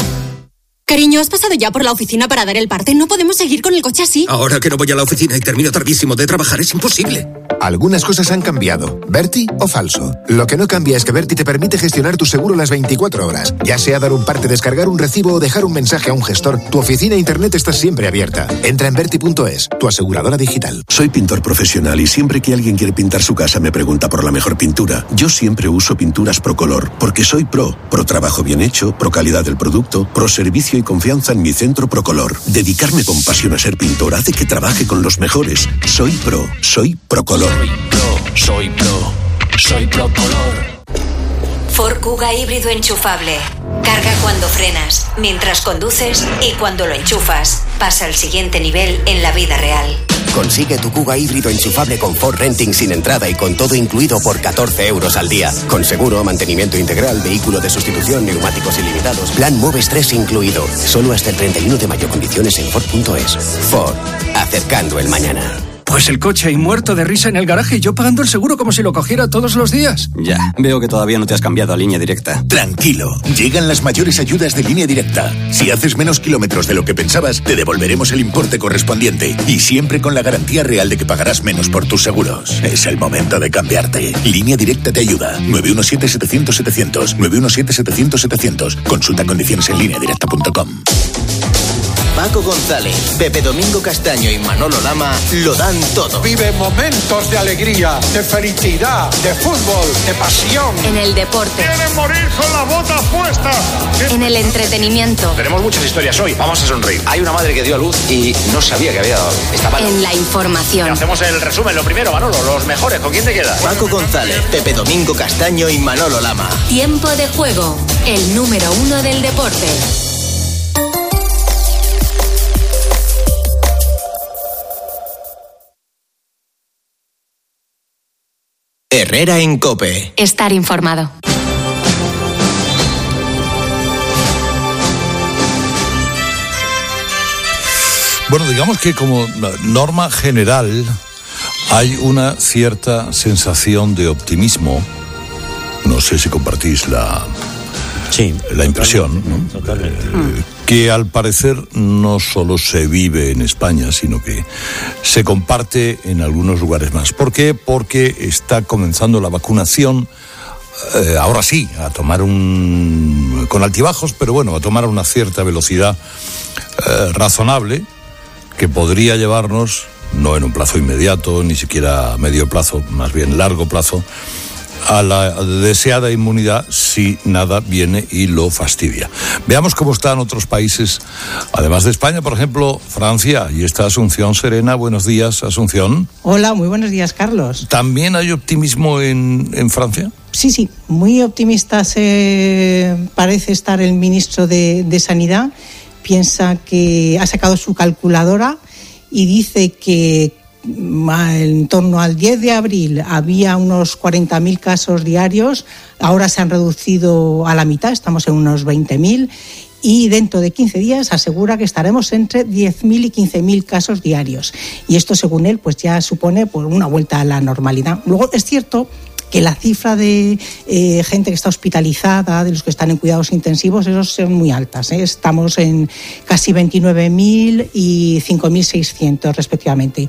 Cariño, ¿has pasado ya por la oficina para dar el parte? No podemos seguir con el coche así. Ahora que no voy a la oficina y termino tardísimo de trabajar, es imposible. Algunas cosas han cambiado. ¿Berti o falso? Lo que no cambia es que Berti te permite gestionar tu seguro las veinticuatro horas. Ya sea dar un parte, descargar un recibo o dejar un mensaje a un gestor, tu oficina e internet está siempre abierta. Entra en berti punto es, tu aseguradora digital. Soy pintor profesional y siempre que alguien quiere pintar su casa me pregunta por la mejor pintura. Yo siempre uso pinturas Procolor, porque soy pro. Pro trabajo bien hecho, pro calidad del producto, pro servicio y confianza en mi centro Procolor. Dedicarme con pasión a ser pintor hace que trabaje con los mejores. Soy pro, soy Procolor. Soy pro, soy pro, soy Procolor. Ford Kuga híbrido enchufable. Carga cuando frenas, mientras conduces y cuando lo enchufas. Pasa al siguiente nivel en la vida real. Consigue tu Kuga híbrido enchufable con Ford Renting sin entrada y con todo incluido por catorce euros al día. Con seguro, mantenimiento integral, vehículo de sustitución, neumáticos ilimitados, plan Moves tres incluido. Solo hasta el treinta y uno de mayo. Condiciones en Ford punto es. Ford, acercando el mañana. Pues el coche ahí muerto de risa en el garaje y yo pagando el seguro como si lo cogiera todos los días. Ya, veo que todavía no te has cambiado a Línea Directa. Tranquilo, llegan las mayores ayudas de Línea Directa. Si haces menos kilómetros de lo que pensabas, te devolveremos el importe correspondiente. Y siempre con la garantía real de que pagarás menos por tus seguros. Es el momento de cambiarte. Línea Directa te ayuda. nueve uno siete, setecientos, setecientos. nueve uno siete, setecientos, setecientos. Consulta condiciones en línea directa punto com. Paco González, Pepe Domingo Castaño y Manolo Lama lo dan todo. Vive momentos de alegría, de felicidad, de fútbol, de pasión. En el deporte. ¡Quieren morir con la bota puesta! En el entretenimiento. Tenemos muchas historias hoy, vamos a sonreír. Hay una madre que dio a luz y no sabía que había dado. Estaba... En la información. Hacemos el resumen, lo primero, Manolo, los mejores, ¿con quién te quedas? Paco González, Pepe Domingo Castaño y Manolo Lama. Tiempo de juego, el número uno del deporte. Herrera en COPE. Estar informado. Bueno, digamos que como norma general hay una cierta sensación de optimismo. No sé si compartís la, sí, la impresión, ¿no? Totalmente. Eh, que al parecer no solo se vive en España, sino que se comparte en algunos lugares más. ¿Por qué? Porque está comenzando la vacunación, eh, ahora sí, a tomar un... con altibajos, pero bueno, a tomar una cierta velocidad eh, razonable, que podría llevarnos, no en un plazo inmediato, ni siquiera a medio plazo, más bien largo plazo, a la deseada inmunidad si nada viene y lo fastidia. Veamos cómo están otros países, además de España, por ejemplo, Francia. Y está Asunción Serena. Buenos días, Asunción. Hola, muy buenos días, Carlos. ¿También hay optimismo en, en Francia? Sí, sí, muy optimista se parece estar el ministro de, de Sanidad. Piensa que ha sacado su calculadora y dice que en torno al diez de abril había unos cuarenta mil casos diarios, ahora se han reducido a la mitad, estamos en unos veinte mil, y dentro de quince días asegura que estaremos entre diez mil y quince mil casos diarios. Y esto, según él, pues ya supone pues, una vuelta a la normalidad. Luego es cierto que la cifra de eh, gente que está hospitalizada, de los que están en cuidados intensivos, esos son muy altas, ¿eh? Estamos en casi veintinueve mil y cinco mil seiscientos respectivamente.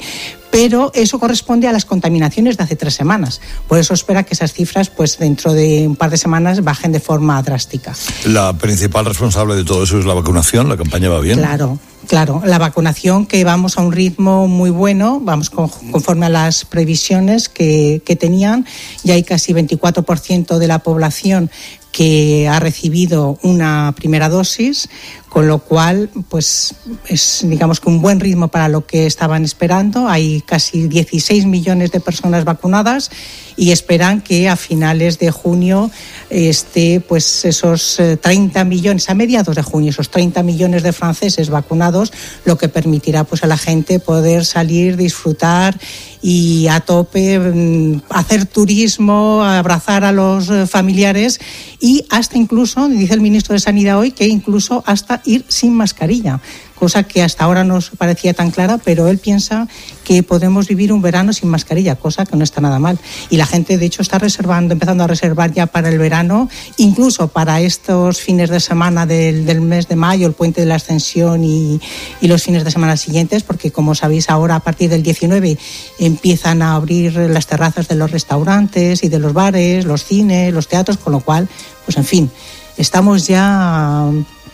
pero eso corresponde a las contaminaciones de hace tres semanas. Por eso espera que esas cifras, pues dentro de un par de semanas, bajen de forma drástica. La principal responsable de todo eso es la vacunación. ¿La campaña va bien? Claro. Claro, la vacunación, que vamos a un ritmo muy bueno, vamos con, conforme a las previsiones que, que tenían. Ya hay casi veinticuatro por ciento de la población que ha recibido una primera dosis, con lo cual pues es, digamos, que un buen ritmo para lo que estaban esperando. Hay casi dieciséis millones de personas vacunadas y esperan que a finales de junio esté pues esos treinta millones, a mediados de junio, esos treinta millones de franceses vacunados, lo que permitirá pues a la gente poder salir, disfrutar y a tope hacer turismo, abrazar a los familiares y hasta incluso, dice el ministro de Sanidad hoy, que incluso hasta ir sin mascarilla, cosa que hasta ahora no nos parecía tan clara, pero él piensa que podemos vivir un verano sin mascarilla, cosa que no está nada mal. Y la gente, de hecho, está reservando, empezando a reservar ya para el verano, incluso para estos fines de semana del, del mes de mayo, el puente de la Ascensión y, y los fines de semana siguientes, porque como sabéis ahora a partir del diecinueve empiezan a abrir las terrazas de los restaurantes y de los bares, los cines, los teatros, con lo cual, pues en fin, estamos ya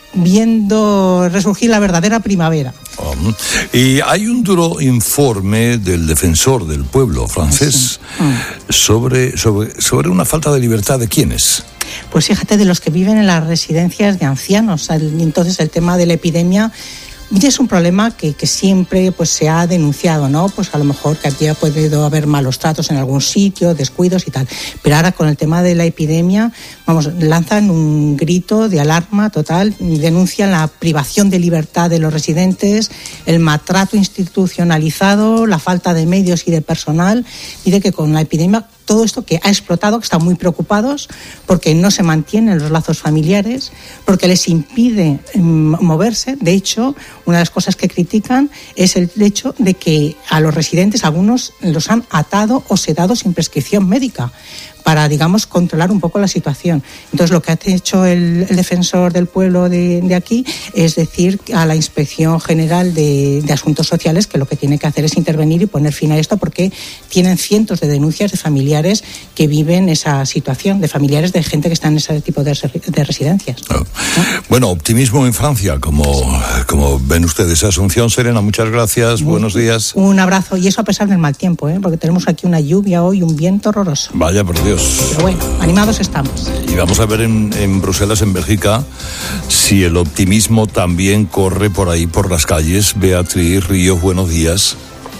viendo resurgir la verdadera primavera. Um, y hay un duro informe del defensor del pueblo francés sí. mm. sobre, sobre, sobre una falta de libertad de quiénes. Pues fíjate, de los que viven en las residencias de ancianos. Entonces el tema de la epidemia ya es un problema que, que siempre pues, se ha denunciado, ¿no? Pues a lo mejor que había podido haber malos tratos en algún sitio, descuidos y tal. Pero ahora con el tema de la epidemia, vamos, lanzan un grito de alarma total, denuncian la privación de libertad de los residentes, el maltrato institucionalizado, la falta de medios y de personal. Dice que con la epidemia todo esto que ha explotado, que están muy preocupados porque no se mantienen los lazos familiares, porque les impide moverse. De hecho, una de las cosas que critican es el hecho de que a los residentes algunos los han atado o sedado sin prescripción médica para, digamos, controlar un poco la situación. Entonces, lo que ha hecho el, el defensor del pueblo de, de aquí es decir a la Inspección General de, de Asuntos Sociales que lo que tiene que hacer es intervenir y poner fin a esto, porque tienen cientos de denuncias de familiares que viven esa situación, de familiares de gente que está en ese tipo de, de residencias. Oh. ¿No? Bueno, optimismo en Francia, como, como ven ustedes. Asunción Serena, muchas gracias, Muy, buenos días. Un abrazo, y eso a pesar del mal tiempo, ¿eh? Porque tenemos aquí una lluvia hoy, un viento horroroso. Vaya, por Dios. Pero bueno, animados estamos. Y vamos a ver en, en Bruselas, en Bélgica, si el optimismo también corre por ahí, por las calles. Beatriz Ríos, buenos días.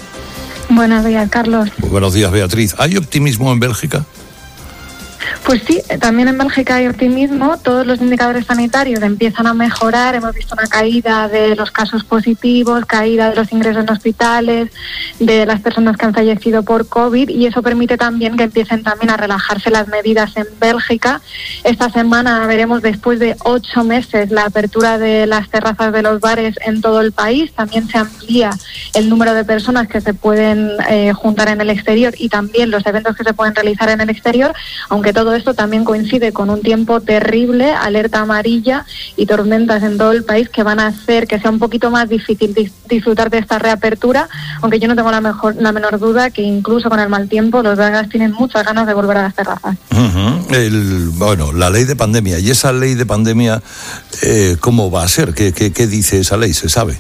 Buenos días, Carlos. Muy buenos días, Beatriz. ¿Hay optimismo en Bélgica? Pues sí, también en Bélgica hay optimismo. Todos los indicadores sanitarios empiezan a mejorar. Hemos visto una caída de los casos positivos, caída de los ingresos en hospitales, de las personas que han fallecido por COVID, y eso permite también que empiecen también a relajarse las medidas en Bélgica. Esta semana veremos, después de ocho meses, la apertura de las terrazas de los bares en todo el país. También se amplía el número de personas que se pueden eh, juntar en el exterior y también los eventos que se pueden realizar en el exterior, aunque todo esto también coincide con un tiempo terrible, alerta amarilla y tormentas en todo el país que van a hacer que sea un poquito más difícil dis- disfrutar de esta reapertura, aunque yo no tengo la, mejor, la menor duda que incluso con el mal tiempo los belgas tienen muchas ganas de volver a las terrazas. Uh-huh. El, bueno, la ley de pandemia, y esa ley de pandemia, eh, ¿cómo va a ser? ¿Qué, qué, qué dice esa ley? ¿Se sabe?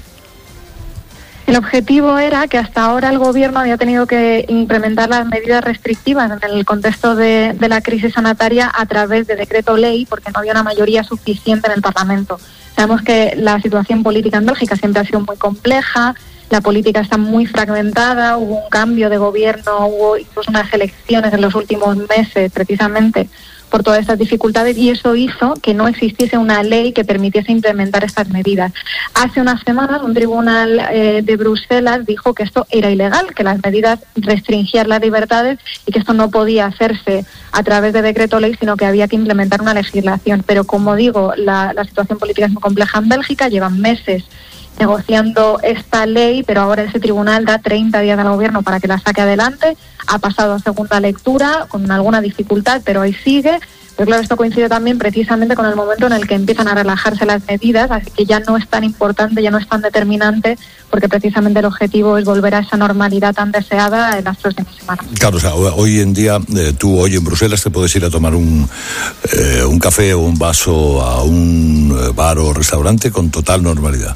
El objetivo era que hasta ahora el gobierno había tenido que implementar las medidas restrictivas en el contexto de, de la crisis sanitaria a través de decreto ley, porque no había una mayoría suficiente en el Parlamento. Sabemos que la situación política en Bélgica siempre ha sido muy compleja, la política está muy fragmentada, hubo un cambio de gobierno, hubo incluso unas elecciones en los últimos meses precisamente por todas estas dificultades, y eso hizo que no existiese una ley que permitiese implementar estas medidas. Hace unas semanas un tribunal eh, de Bruselas dijo que esto era ilegal, que las medidas restringían las libertades y que esto no podía hacerse a través de decreto ley, sino que había que implementar una legislación. Pero como digo, la, la situación política es muy compleja en Bélgica, llevan meses negociando esta ley, pero ahora ese tribunal da treinta días al gobierno para que la saque adelante. Ha pasado a segunda lectura con alguna dificultad, pero ahí sigue. Pero claro, esto coincide también precisamente con el momento en el que empiezan a relajarse las medidas, así que ya no es tan importante, ya no es tan determinante, porque precisamente el objetivo es volver a esa normalidad tan deseada en las próximas semanas. Claro, o sea, hoy en día, eh, tú hoy en Bruselas te puedes ir a tomar un, eh, un café o un vaso a un bar o restaurante con total normalidad.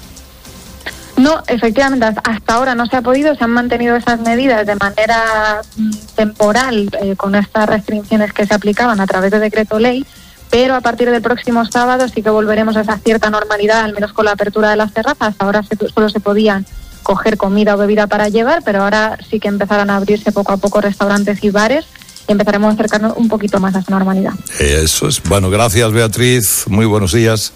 No, efectivamente, hasta ahora no se ha podido, se han mantenido esas medidas de manera mm, temporal eh, con estas restricciones que se aplicaban a través de decreto ley, pero a partir del próximo sábado sí que volveremos a esa cierta normalidad, al menos con la apertura de las terrazas. Ahora se, solo se podían coger comida o bebida para llevar, pero ahora sí que empezarán a abrirse poco a poco restaurantes y bares y empezaremos a acercarnos un poquito más a esa normalidad. Eso es. Bueno, gracias, Beatriz. Muy buenos días.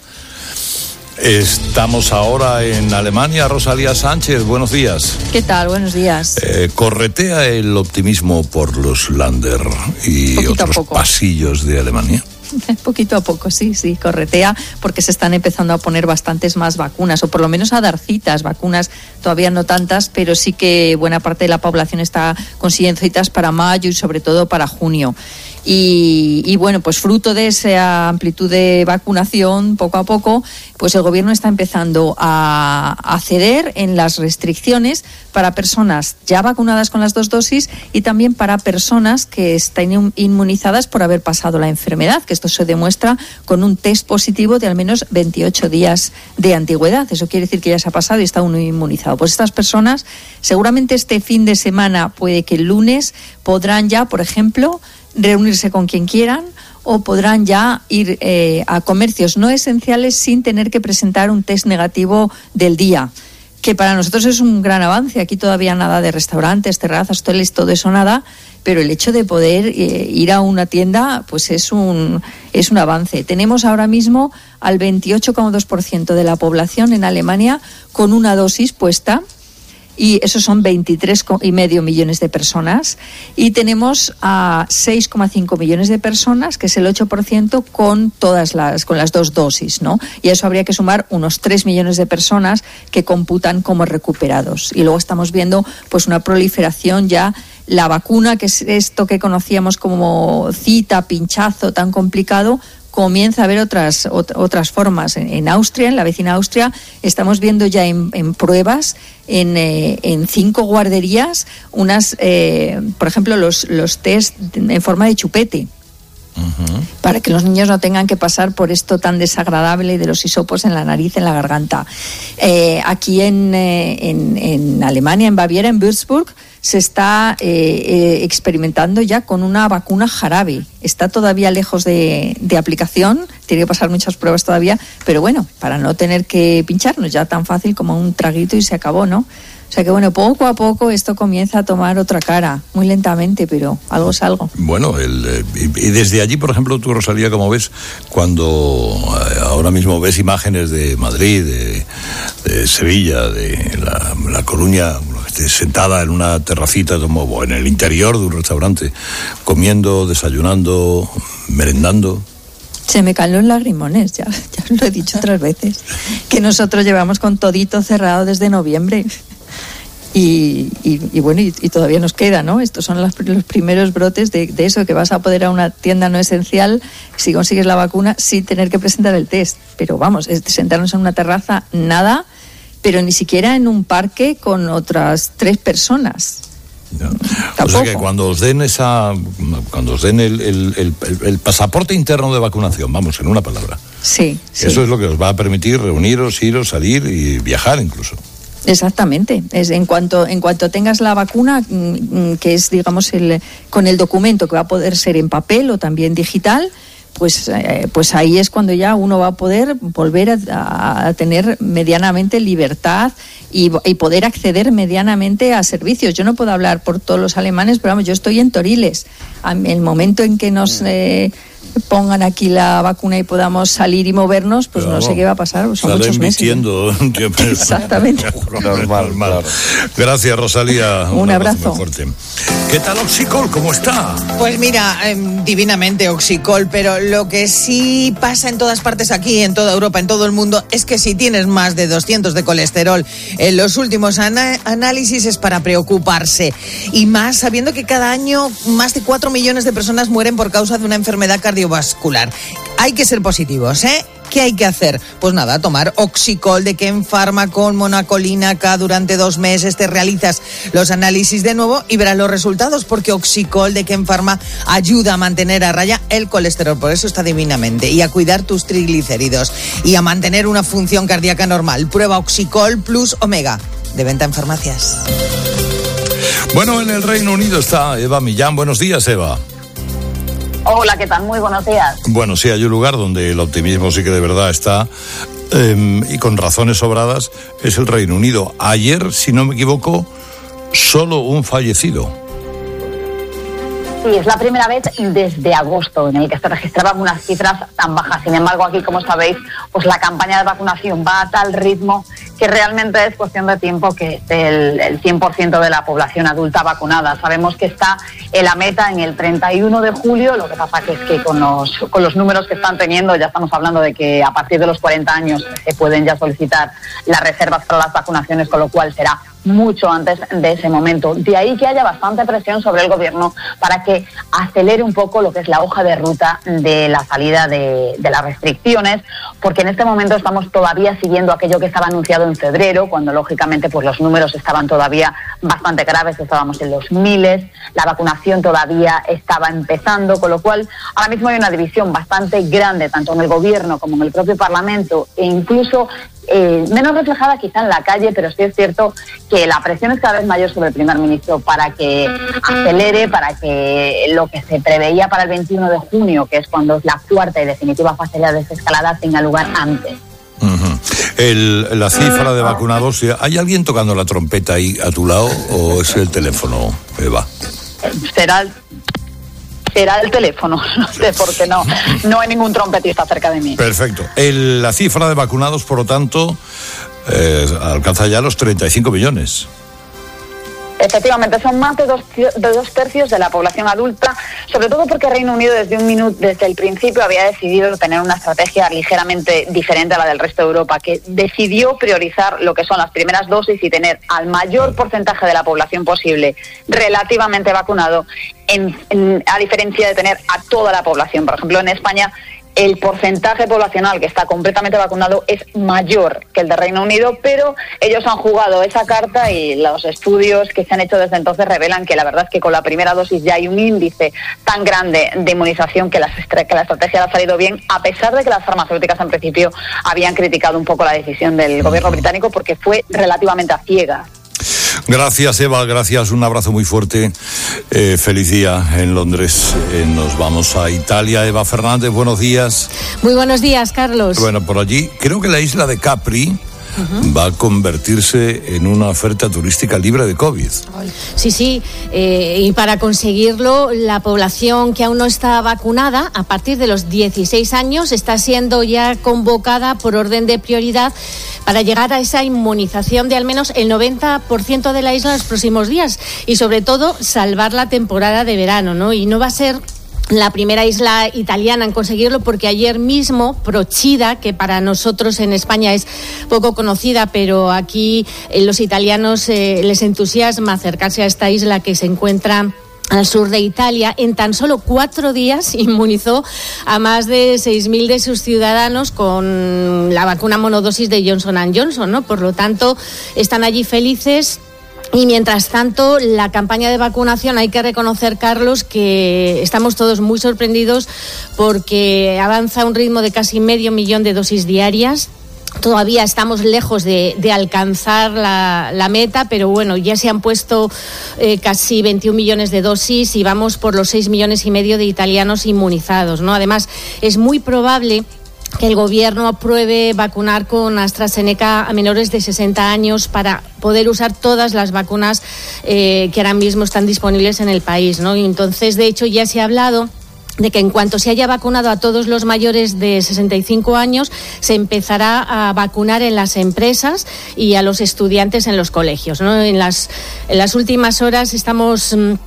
Estamos ahora en Alemania. Rosalía Sánchez, buenos días. ¿Qué tal? Buenos días. Eh, ¿Corretea el optimismo por los Länder y Poquito otros pasillos de Alemania? Poquito a poco, sí, sí, corretea, porque se están empezando a poner bastantes más vacunas, o por lo menos a dar citas, vacunas todavía no tantas, pero sí que buena parte de la población está consiguiendo citas para mayo y sobre todo para junio. Y, y bueno, pues fruto de esa amplitud de vacunación, poco a poco, pues el gobierno está empezando a, a ceder en las restricciones para personas ya vacunadas con las dos dosis y también para personas que están inmunizadas por haber pasado la enfermedad, que esto se demuestra con un test positivo de al menos veintiocho días de antigüedad. Eso quiere decir que ya se ha pasado y está uno inmunizado. Pues estas personas, seguramente este fin de semana, puede que el lunes, podrán ya, por ejemplo, reunirse con quien quieran o podrán ya ir eh, a comercios no esenciales sin tener que presentar un test negativo del día, que para nosotros es un gran avance. Aquí todavía nada de restaurantes, terrazas, hoteles, todo eso nada, pero el hecho de poder eh, ir a una tienda pues es un, es un avance. Tenemos ahora mismo al veintiocho coma dos por ciento de la población en Alemania con una dosis puesta, y esos son veintitrés y medio millones de personas, y tenemos a seis coma cinco millones de personas, que es el ocho por ciento, con todas las con las dos dosis, ¿no? Y a eso habría que sumar unos tres millones de personas que computan como recuperados. Y luego estamos viendo pues una proliferación ya. La vacuna, que es esto que conocíamos como cita, pinchazo tan complicado, comienza a haber otras ot- otras formas. En, en Austria, en la vecina Austria, estamos viendo ya en, en pruebas en, eh, en cinco guarderías unas, eh, por ejemplo, los, los test en forma de chupete. Uh-huh. Para que los niños no tengan que pasar por esto tan desagradable de los hisopos en la nariz, en la garganta. Eh, aquí en, eh, en, en Alemania, en Baviera, en Würzburg, se está eh, eh, experimentando ya con una vacuna jarabe. Está todavía lejos de, de aplicación, tiene que pasar muchas pruebas todavía, pero bueno, para no tener que pincharnos ya tan fácil como un traguito y se acabó, ¿no? O sea que bueno, poco a poco esto comienza a tomar otra cara, muy lentamente, pero algo es algo. Bueno, el, eh, y, y desde allí, por ejemplo, tú, Rosalía, como ves, cuando eh, ahora mismo ves imágenes de Madrid, de, de Sevilla, de La, la Coruña, sentada en una terracita como en el interior de un restaurante, comiendo, desayunando, merendando. Se me caen los lagrimones, ya, ya os lo he dicho otras veces, que nosotros llevamos con todito cerrado desde noviembre. Y, y, y bueno, y, y todavía nos queda, ¿no? Estos son los, los primeros brotes de, de eso, que vas a poder a una tienda no esencial si consigues la vacuna sin tener que presentar el test. Pero vamos, es sentarnos en una terraza, nada, pero ni siquiera en un parque con otras tres personas. Ya. O sea que cuando os den esa, cuando os den el, el, el, el pasaporte interno de vacunación, vamos, en una palabra. Sí, sí. Eso es lo que os va a permitir reuniros, iros, salir y viajar incluso. Exactamente. Es en cuanto en cuanto tengas la vacuna, que es, digamos, el con el documento que va a poder ser en papel o también digital, pues eh, pues ahí es cuando ya uno va a poder volver a, a tener medianamente libertad y, y poder acceder medianamente a servicios. Yo no puedo hablar por todos los alemanes, pero vamos, yo estoy en Toriles. El momento en que nos eh, pongan aquí la vacuna y podamos salir y movernos, pues pero no sé qué va a pasar, pues son muchos meses. Exactamente. normal, normal. Gracias, Rosalía. Un, Un abrazo. abrazo muy fuerte. ¿Qué tal Oxicol? ¿Cómo está? Pues mira, eh, divinamente Oxicol, pero lo que sí pasa en todas partes aquí, en toda Europa, en todo el mundo, es que si tienes más de doscientos de colesterol en los últimos ana- análisis es para preocuparse. Y más sabiendo que cada año más de cuatro millones de personas mueren por causa de una enfermedad cardiovascular. Hay que ser positivos, ¿eh? ¿Qué hay que hacer? Pues nada, tomar Oxicol de Ken Pharma con monacolina K durante dos meses. Te realizas los análisis de nuevo y verás los resultados, porque Oxicol de Ken Pharma ayuda a mantener a raya el colesterol, por eso está divinamente, y a cuidar tus triglicéridos y a mantener una función cardíaca normal. Prueba Oxicol Plus Omega, de venta en farmacias. Bueno, en el Reino Unido está Eva Millán. Buenos días, Eva. Hola, ¿qué tal? Muy buenos días. Bueno, sí, hay un lugar donde el optimismo sí que de verdad está, eh, y con razones sobradas, es el Reino Unido. Ayer, si no me equivoco, solo un fallecido. Sí, es la primera vez desde agosto en el que se registraban unas cifras tan bajas. Sin embargo, aquí, como sabéis, pues la campaña de vacunación va a tal ritmo que realmente es cuestión de tiempo que esté el, el cien por ciento de la población adulta vacunada. Sabemos que está en la meta en el treinta y uno de julio, lo que pasa que es que con los, con los números que están teniendo ya estamos hablando de que a partir de los cuarenta años se pueden ya solicitar las reservas para las vacunaciones, con lo cual será mucho antes de ese momento. De ahí que haya bastante presión sobre el gobierno para que acelere un poco lo que es la hoja de ruta de la salida de, de las restricciones, porque en este momento estamos todavía siguiendo aquello que estaba anunciado en febrero, cuando lógicamente pues los números estaban todavía bastante graves, estábamos en los miles, la vacunación todavía estaba empezando, con lo cual ahora mismo hay una división bastante grande tanto en el gobierno como en el propio Parlamento, e incluso Eh, menos reflejada quizá en la calle, pero sí es cierto que la presión es cada vez mayor sobre el primer ministro para que acelere, para que lo que se preveía para el veintiuno de junio, que es cuando es la cuarta y definitiva fase de la desescalada, tenga lugar antes. Uh-huh. El, la cifra de vacunados, ¿hay alguien tocando la trompeta ahí a tu lado o es el teléfono, Eva? Será el Será el teléfono, no sé por qué no. No hay ningún trompetista cerca de mí. Perfecto. El, la cifra de vacunados, por lo tanto, eh, alcanza ya los treinta y cinco millones. Efectivamente, son más de dos, de dos tercios de la población adulta, sobre todo porque Reino Unido desde un minuto, desde el principio había decidido tener una estrategia ligeramente diferente a la del resto de Europa, que decidió priorizar lo que son las primeras dosis y tener al mayor porcentaje de la población posible relativamente vacunado, en, en, a diferencia de tener a toda la población. Por ejemplo, en España el porcentaje poblacional que está completamente vacunado es mayor que el de Reino Unido, pero ellos han jugado esa carta y los estudios que se han hecho desde entonces revelan que la verdad es que con la primera dosis ya hay un índice tan grande de inmunización que la, que la estrategia ha salido bien, a pesar de que las farmacéuticas en principio habían criticado un poco la decisión del gobierno británico porque fue relativamente a ciegas. Gracias, Eva, gracias, un abrazo muy fuerte. Eh, feliz día en Londres. Eh, nos vamos a Italia. Eva Fernández, buenos días. Muy buenos días, Carlos. Bueno, por allí, creo que la isla de Capri Uh-huh. va a convertirse en una oferta turística libre de COVID. Sí, sí, eh, y para conseguirlo, la población que aún no está vacunada, a partir de los dieciséis años, está siendo ya convocada por orden de prioridad para llegar a esa inmunización de al menos el noventa por ciento de la isla en los próximos días y, sobre todo, salvar la temporada de verano, ¿no? Y no va a ser la primera isla italiana en conseguirlo, porque ayer mismo Procida, que para nosotros en España es poco conocida, pero aquí eh, los italianos eh, les entusiasma acercarse a esta isla que se encuentra al sur de Italia, en tan solo cuatro días inmunizó a más de seis mil de sus ciudadanos con la vacuna monodosis de Johnson and Johnson, ¿no? Por lo tanto, están allí felices. Y mientras tanto, la campaña de vacunación, hay que reconocer, Carlos, que estamos todos muy sorprendidos porque avanza a un ritmo de casi medio millón de dosis diarias. Todavía estamos lejos de, de alcanzar la, la meta, pero bueno, ya se han puesto eh, casi veintiún millones de dosis y vamos por los seis millones y medio de italianos inmunizados, ¿no? Además, es muy probable que el gobierno apruebe vacunar con AstraZeneca a menores de sesenta años para poder usar todas las vacunas eh, que ahora mismo están disponibles en el país, ¿no? Y entonces, de hecho, ya se ha hablado de que en cuanto se haya vacunado a todos los mayores de sesenta y cinco años, se empezará a vacunar en las empresas y a los estudiantes en los colegios, ¿no? En las, en las últimas horas estamos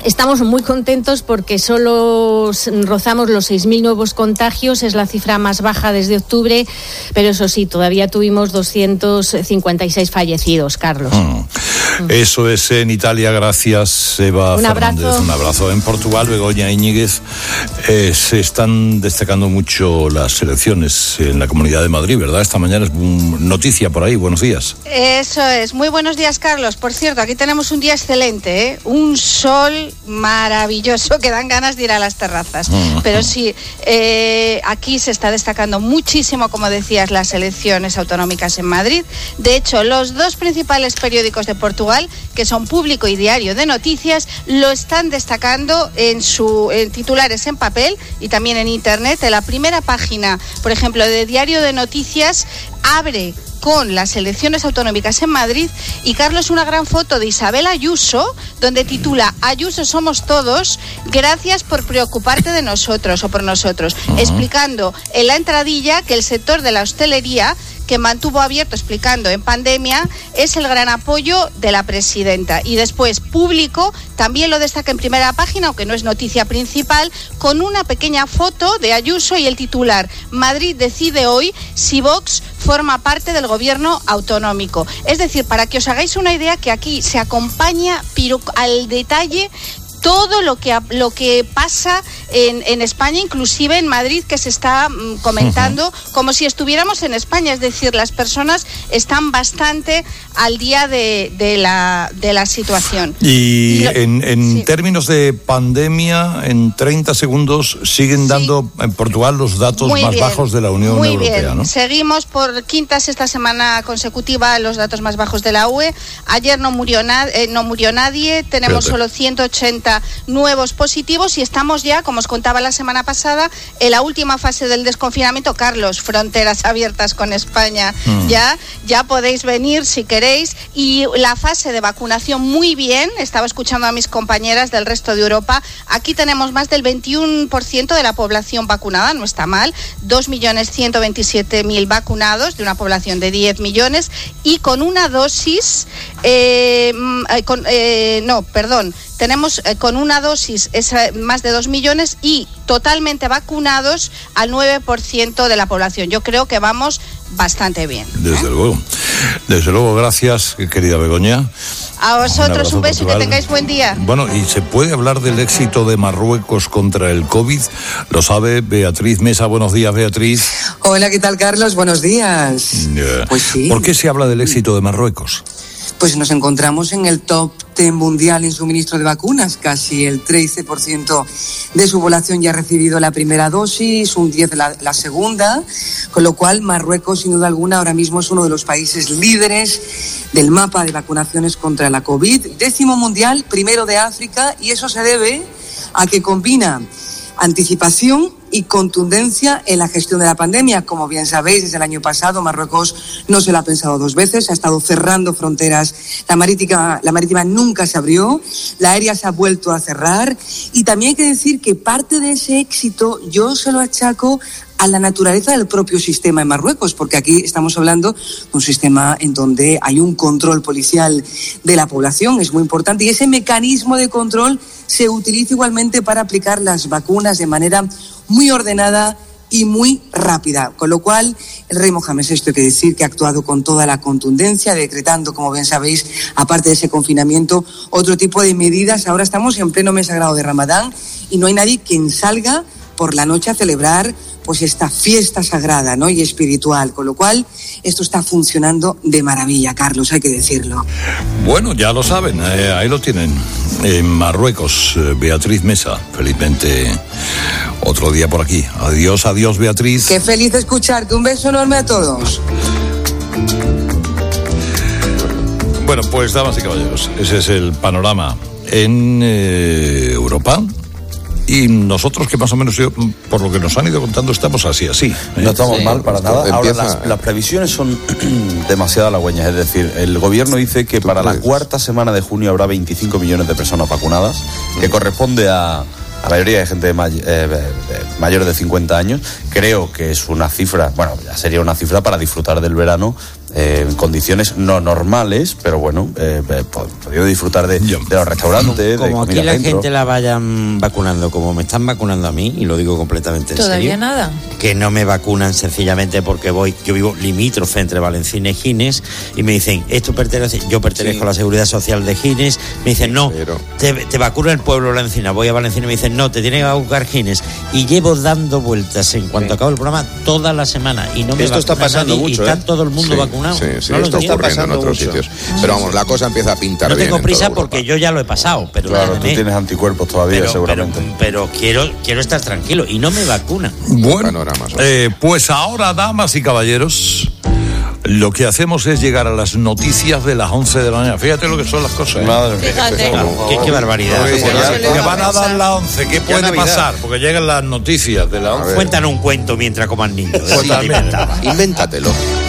Estamos muy contentos porque solo rozamos los seis mil nuevos contagios, es la cifra más baja desde octubre, pero eso sí, todavía tuvimos doscientos cincuenta y seis fallecidos, Carlos. Mm. Eso es en Italia, gracias Eva Un Fernández. abrazo. Un abrazo. En Portugal, Begoña Íñiguez, eh, se están destacando mucho las elecciones en la Comunidad de Madrid, ¿verdad? Esta mañana es un noticia por ahí, buenos días. Eso es, muy buenos días, Carlos. Por cierto, aquí tenemos un día excelente, ¿eh? Un sol maravilloso que dan ganas de ir a las terrazas. Mm. Pero sí, eh, aquí se está destacando muchísimo, como decías, las elecciones autonómicas en Madrid. De hecho, los dos principales periódicos de Portugal, que son Público y Diario de Noticias, lo están destacando en sus titulares en papel y también en internet. En la primera página, por ejemplo, de Diario de Noticias, abre con las elecciones autonómicas en Madrid y, Carlos, una gran foto de Isabel Ayuso donde titula: Ayuso somos todos, gracias por preocuparte de nosotros o por nosotros, uh-huh. explicando en la entradilla que el sector de la hostelería, que mantuvo abierto, explicando, en pandemia, es el gran apoyo de la presidenta. Y después Público también lo destaca en primera página, aunque no es noticia principal, con una pequeña foto de Ayuso y el titular: Madrid decide hoy si Vox forma parte del gobierno autonómico. Es decir, para que os hagáis una idea, que aquí se acompaña pero al detalle todo lo que lo que pasa en, en España, inclusive en Madrid, que se está mm, comentando uh-huh. como si estuviéramos en España. Es decir, las personas están bastante al día de, de, la, de la situación. Y, y lo, en, en sí. términos de pandemia, en treinta segundos, siguen sí. dando en Portugal los datos Muy más bien. bajos de la Unión Muy Europea, bien. ¿no? Seguimos por quinta, sexta semana consecutiva los datos más bajos de la U E. Ayer no murió, na- eh, no murió nadie, tenemos Espérate. solo ciento ochenta nuevos positivos y estamos ya, como os contaba la semana pasada, en la última fase del desconfinamiento. Carlos, fronteras abiertas con España, mm. ya, ya podéis venir si queréis, y la fase de vacunación muy bien. Estaba escuchando a mis compañeras del resto de Europa. Aquí tenemos más del veintiuno por ciento de la población vacunada, no está mal, dos millones ciento veintisiete mil vacunados de una población de diez millones, y con una dosis, eh, con, eh, no, perdón, tenemos eh, con una dosis es eh, más de dos millones y totalmente vacunados al nueve por ciento de la población. Yo creo que vamos bastante bien. Desde ¿eh? luego. Desde luego, gracias, querida Begoña. A vosotros un, un beso y que tengáis buen día. Bueno, ¿y se puede hablar del éxito de Marruecos contra el COVID? Lo sabe Beatriz Mesa. Buenos días, Beatriz. Hola, ¿qué tal, Carlos? Buenos días. Yeah. Pues sí. ¿Por qué se habla del éxito de Marruecos? Pues nos encontramos en el top diez mundial en suministro de vacunas. Casi el trece por ciento de su población ya ha recibido la primera dosis, un diez por ciento la, la segunda, con lo cual Marruecos, sin duda alguna, ahora mismo es uno de los países líderes del mapa de vacunaciones contra la COVID. Décimo mundial, primero de África, y eso se debe a que combina anticipación y contundencia en la gestión de la pandemia. Como bien sabéis, desde el año pasado Marruecos no se lo ha pensado dos veces, ha estado cerrando fronteras, la marítima, la marítima nunca se abrió, la aérea se ha vuelto a cerrar, y también hay que decir que parte de ese éxito yo se lo achaco a la naturaleza del propio sistema en Marruecos, porque aquí estamos hablando de un sistema en donde hay un control policial de la población, es muy importante, y ese mecanismo de control se utiliza igualmente para aplicar las vacunas de manera muy ordenada y muy rápida, con lo cual el rey Mohamed sexto, hay que decir que ha actuado con toda la contundencia, decretando, como bien sabéis, aparte de ese confinamiento, otro tipo de medidas. Ahora estamos en pleno mes sagrado de Ramadán y no hay nadie quien salga por la noche a celebrar pues esta fiesta sagrada, ¿no?, y espiritual, con lo cual esto está funcionando de maravilla, Carlos, hay que decirlo. Bueno, ya lo saben, eh, ahí lo tienen, en Marruecos. eh, Beatriz Mesa, felizmente otro día por aquí. Adiós, adiós, Beatriz. Qué feliz de escucharte, un beso enorme a todos. Bueno, pues damas y caballeros, ese es el panorama en eh, Europa. Y nosotros, que más o menos, yo, por lo que nos han ido contando, estamos así, así. ¿eh? No estamos sí. mal para nada. Empieza... Ahora, las, las previsiones son demasiado halagüeñas. Es decir, el gobierno dice que para la cuarta semana de junio habrá veinticinco millones de personas vacunadas, que corresponde a, a la mayoría de gente de may, eh, de mayor de cincuenta años. Creo que es una cifra, bueno, ya sería una cifra para disfrutar del verano eh, en condiciones no normales, pero bueno, eh, he podido disfrutar de, de los restaurantes, como, como de comida aquí la dentro. gente la vayan vacunando, como me están vacunando a mí, y lo digo completamente en ¿Todavía serio. nada? Que no me vacunan sencillamente porque voy, yo vivo limítrofe entre Valencina y Gines, y me dicen, esto pertenece, yo pertenezco sí. a la Seguridad Social de Gines, me dicen, no, pero... te, te vacuna el pueblo de Valencina, voy a Valencina y me dicen, no, te tiene que vacunar Gines, y llevo dando vueltas en cuanto sí. acabo el programa toda la semana, y no me esto está pasando nadie, mucho, y está ¿eh? todo el mundo sí, vacunado. Sí, sí, no esto está ocurriendo en otros mucho. sitios. Pero vamos, la cosa empieza a pintar no bien. No tengo prisa en porque yo ya lo he pasado, pero claro, tú tienes anticuerpos todavía, pero, seguramente. Pero, pero quiero, quiero estar tranquilo y no me vacunan. Bueno, eh, pues ahora, damas y caballeros, lo que hacemos es llegar a las noticias de las once de la mañana. Fíjate lo que son las cosas. ¿eh? Madre mía. Fíjate. Qué, qué barbaridad. Que van a dar las once. ¿Qué puede pasar? Porque llegan las noticias de las once. Cuentan un cuento mientras coman niños. Invéntatelo.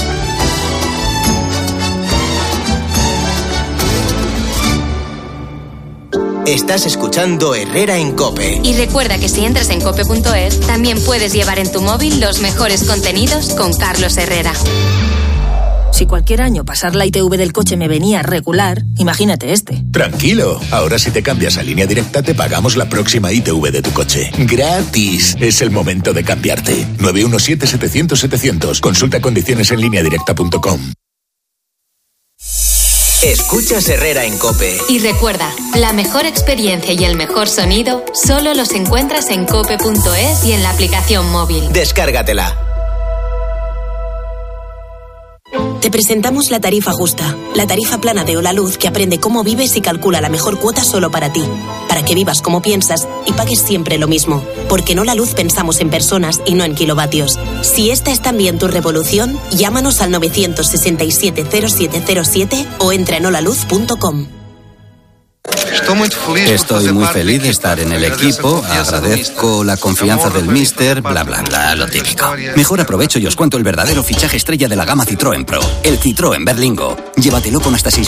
Estás escuchando Herrera en COPE. Y recuerda que si entras en cope punto es, también puedes llevar en tu móvil los mejores contenidos con Carlos Herrera. Si cualquier año pasar la I T V del coche me venía regular, imagínate este. Tranquilo, ahora si te cambias a Línea Directa te pagamos la próxima I T V de tu coche. ¡Gratis! Es el momento de cambiarte. nueve uno siete, setecientos, setecientos. Consulta condiciones en línea directa punto com. Escuchas Herrera en COPE. Y recuerda, la mejor experiencia y el mejor sonido solo los encuentras en cope punto es y en la aplicación móvil. Descárgatela. Te presentamos la tarifa justa, la tarifa plana de Holaluz que aprende cómo vives y calcula la mejor cuota solo para ti, para que vivas como piensas y pagues siempre lo mismo, porque en Holaluz pensamos en personas y no en kilovatios. Si esta es también tu revolución, llámanos al nueve seis siete, cero siete cero siete o entra en holaluz punto com. Estoy muy feliz de estar en el equipo, agradezco la confianza del míster, bla bla bla, lo típico. Mejor aprovecho y os cuento el verdadero fichaje estrella de la gama Citroën Pro, el Citroën Berlingo. Llévatelo con hasta seis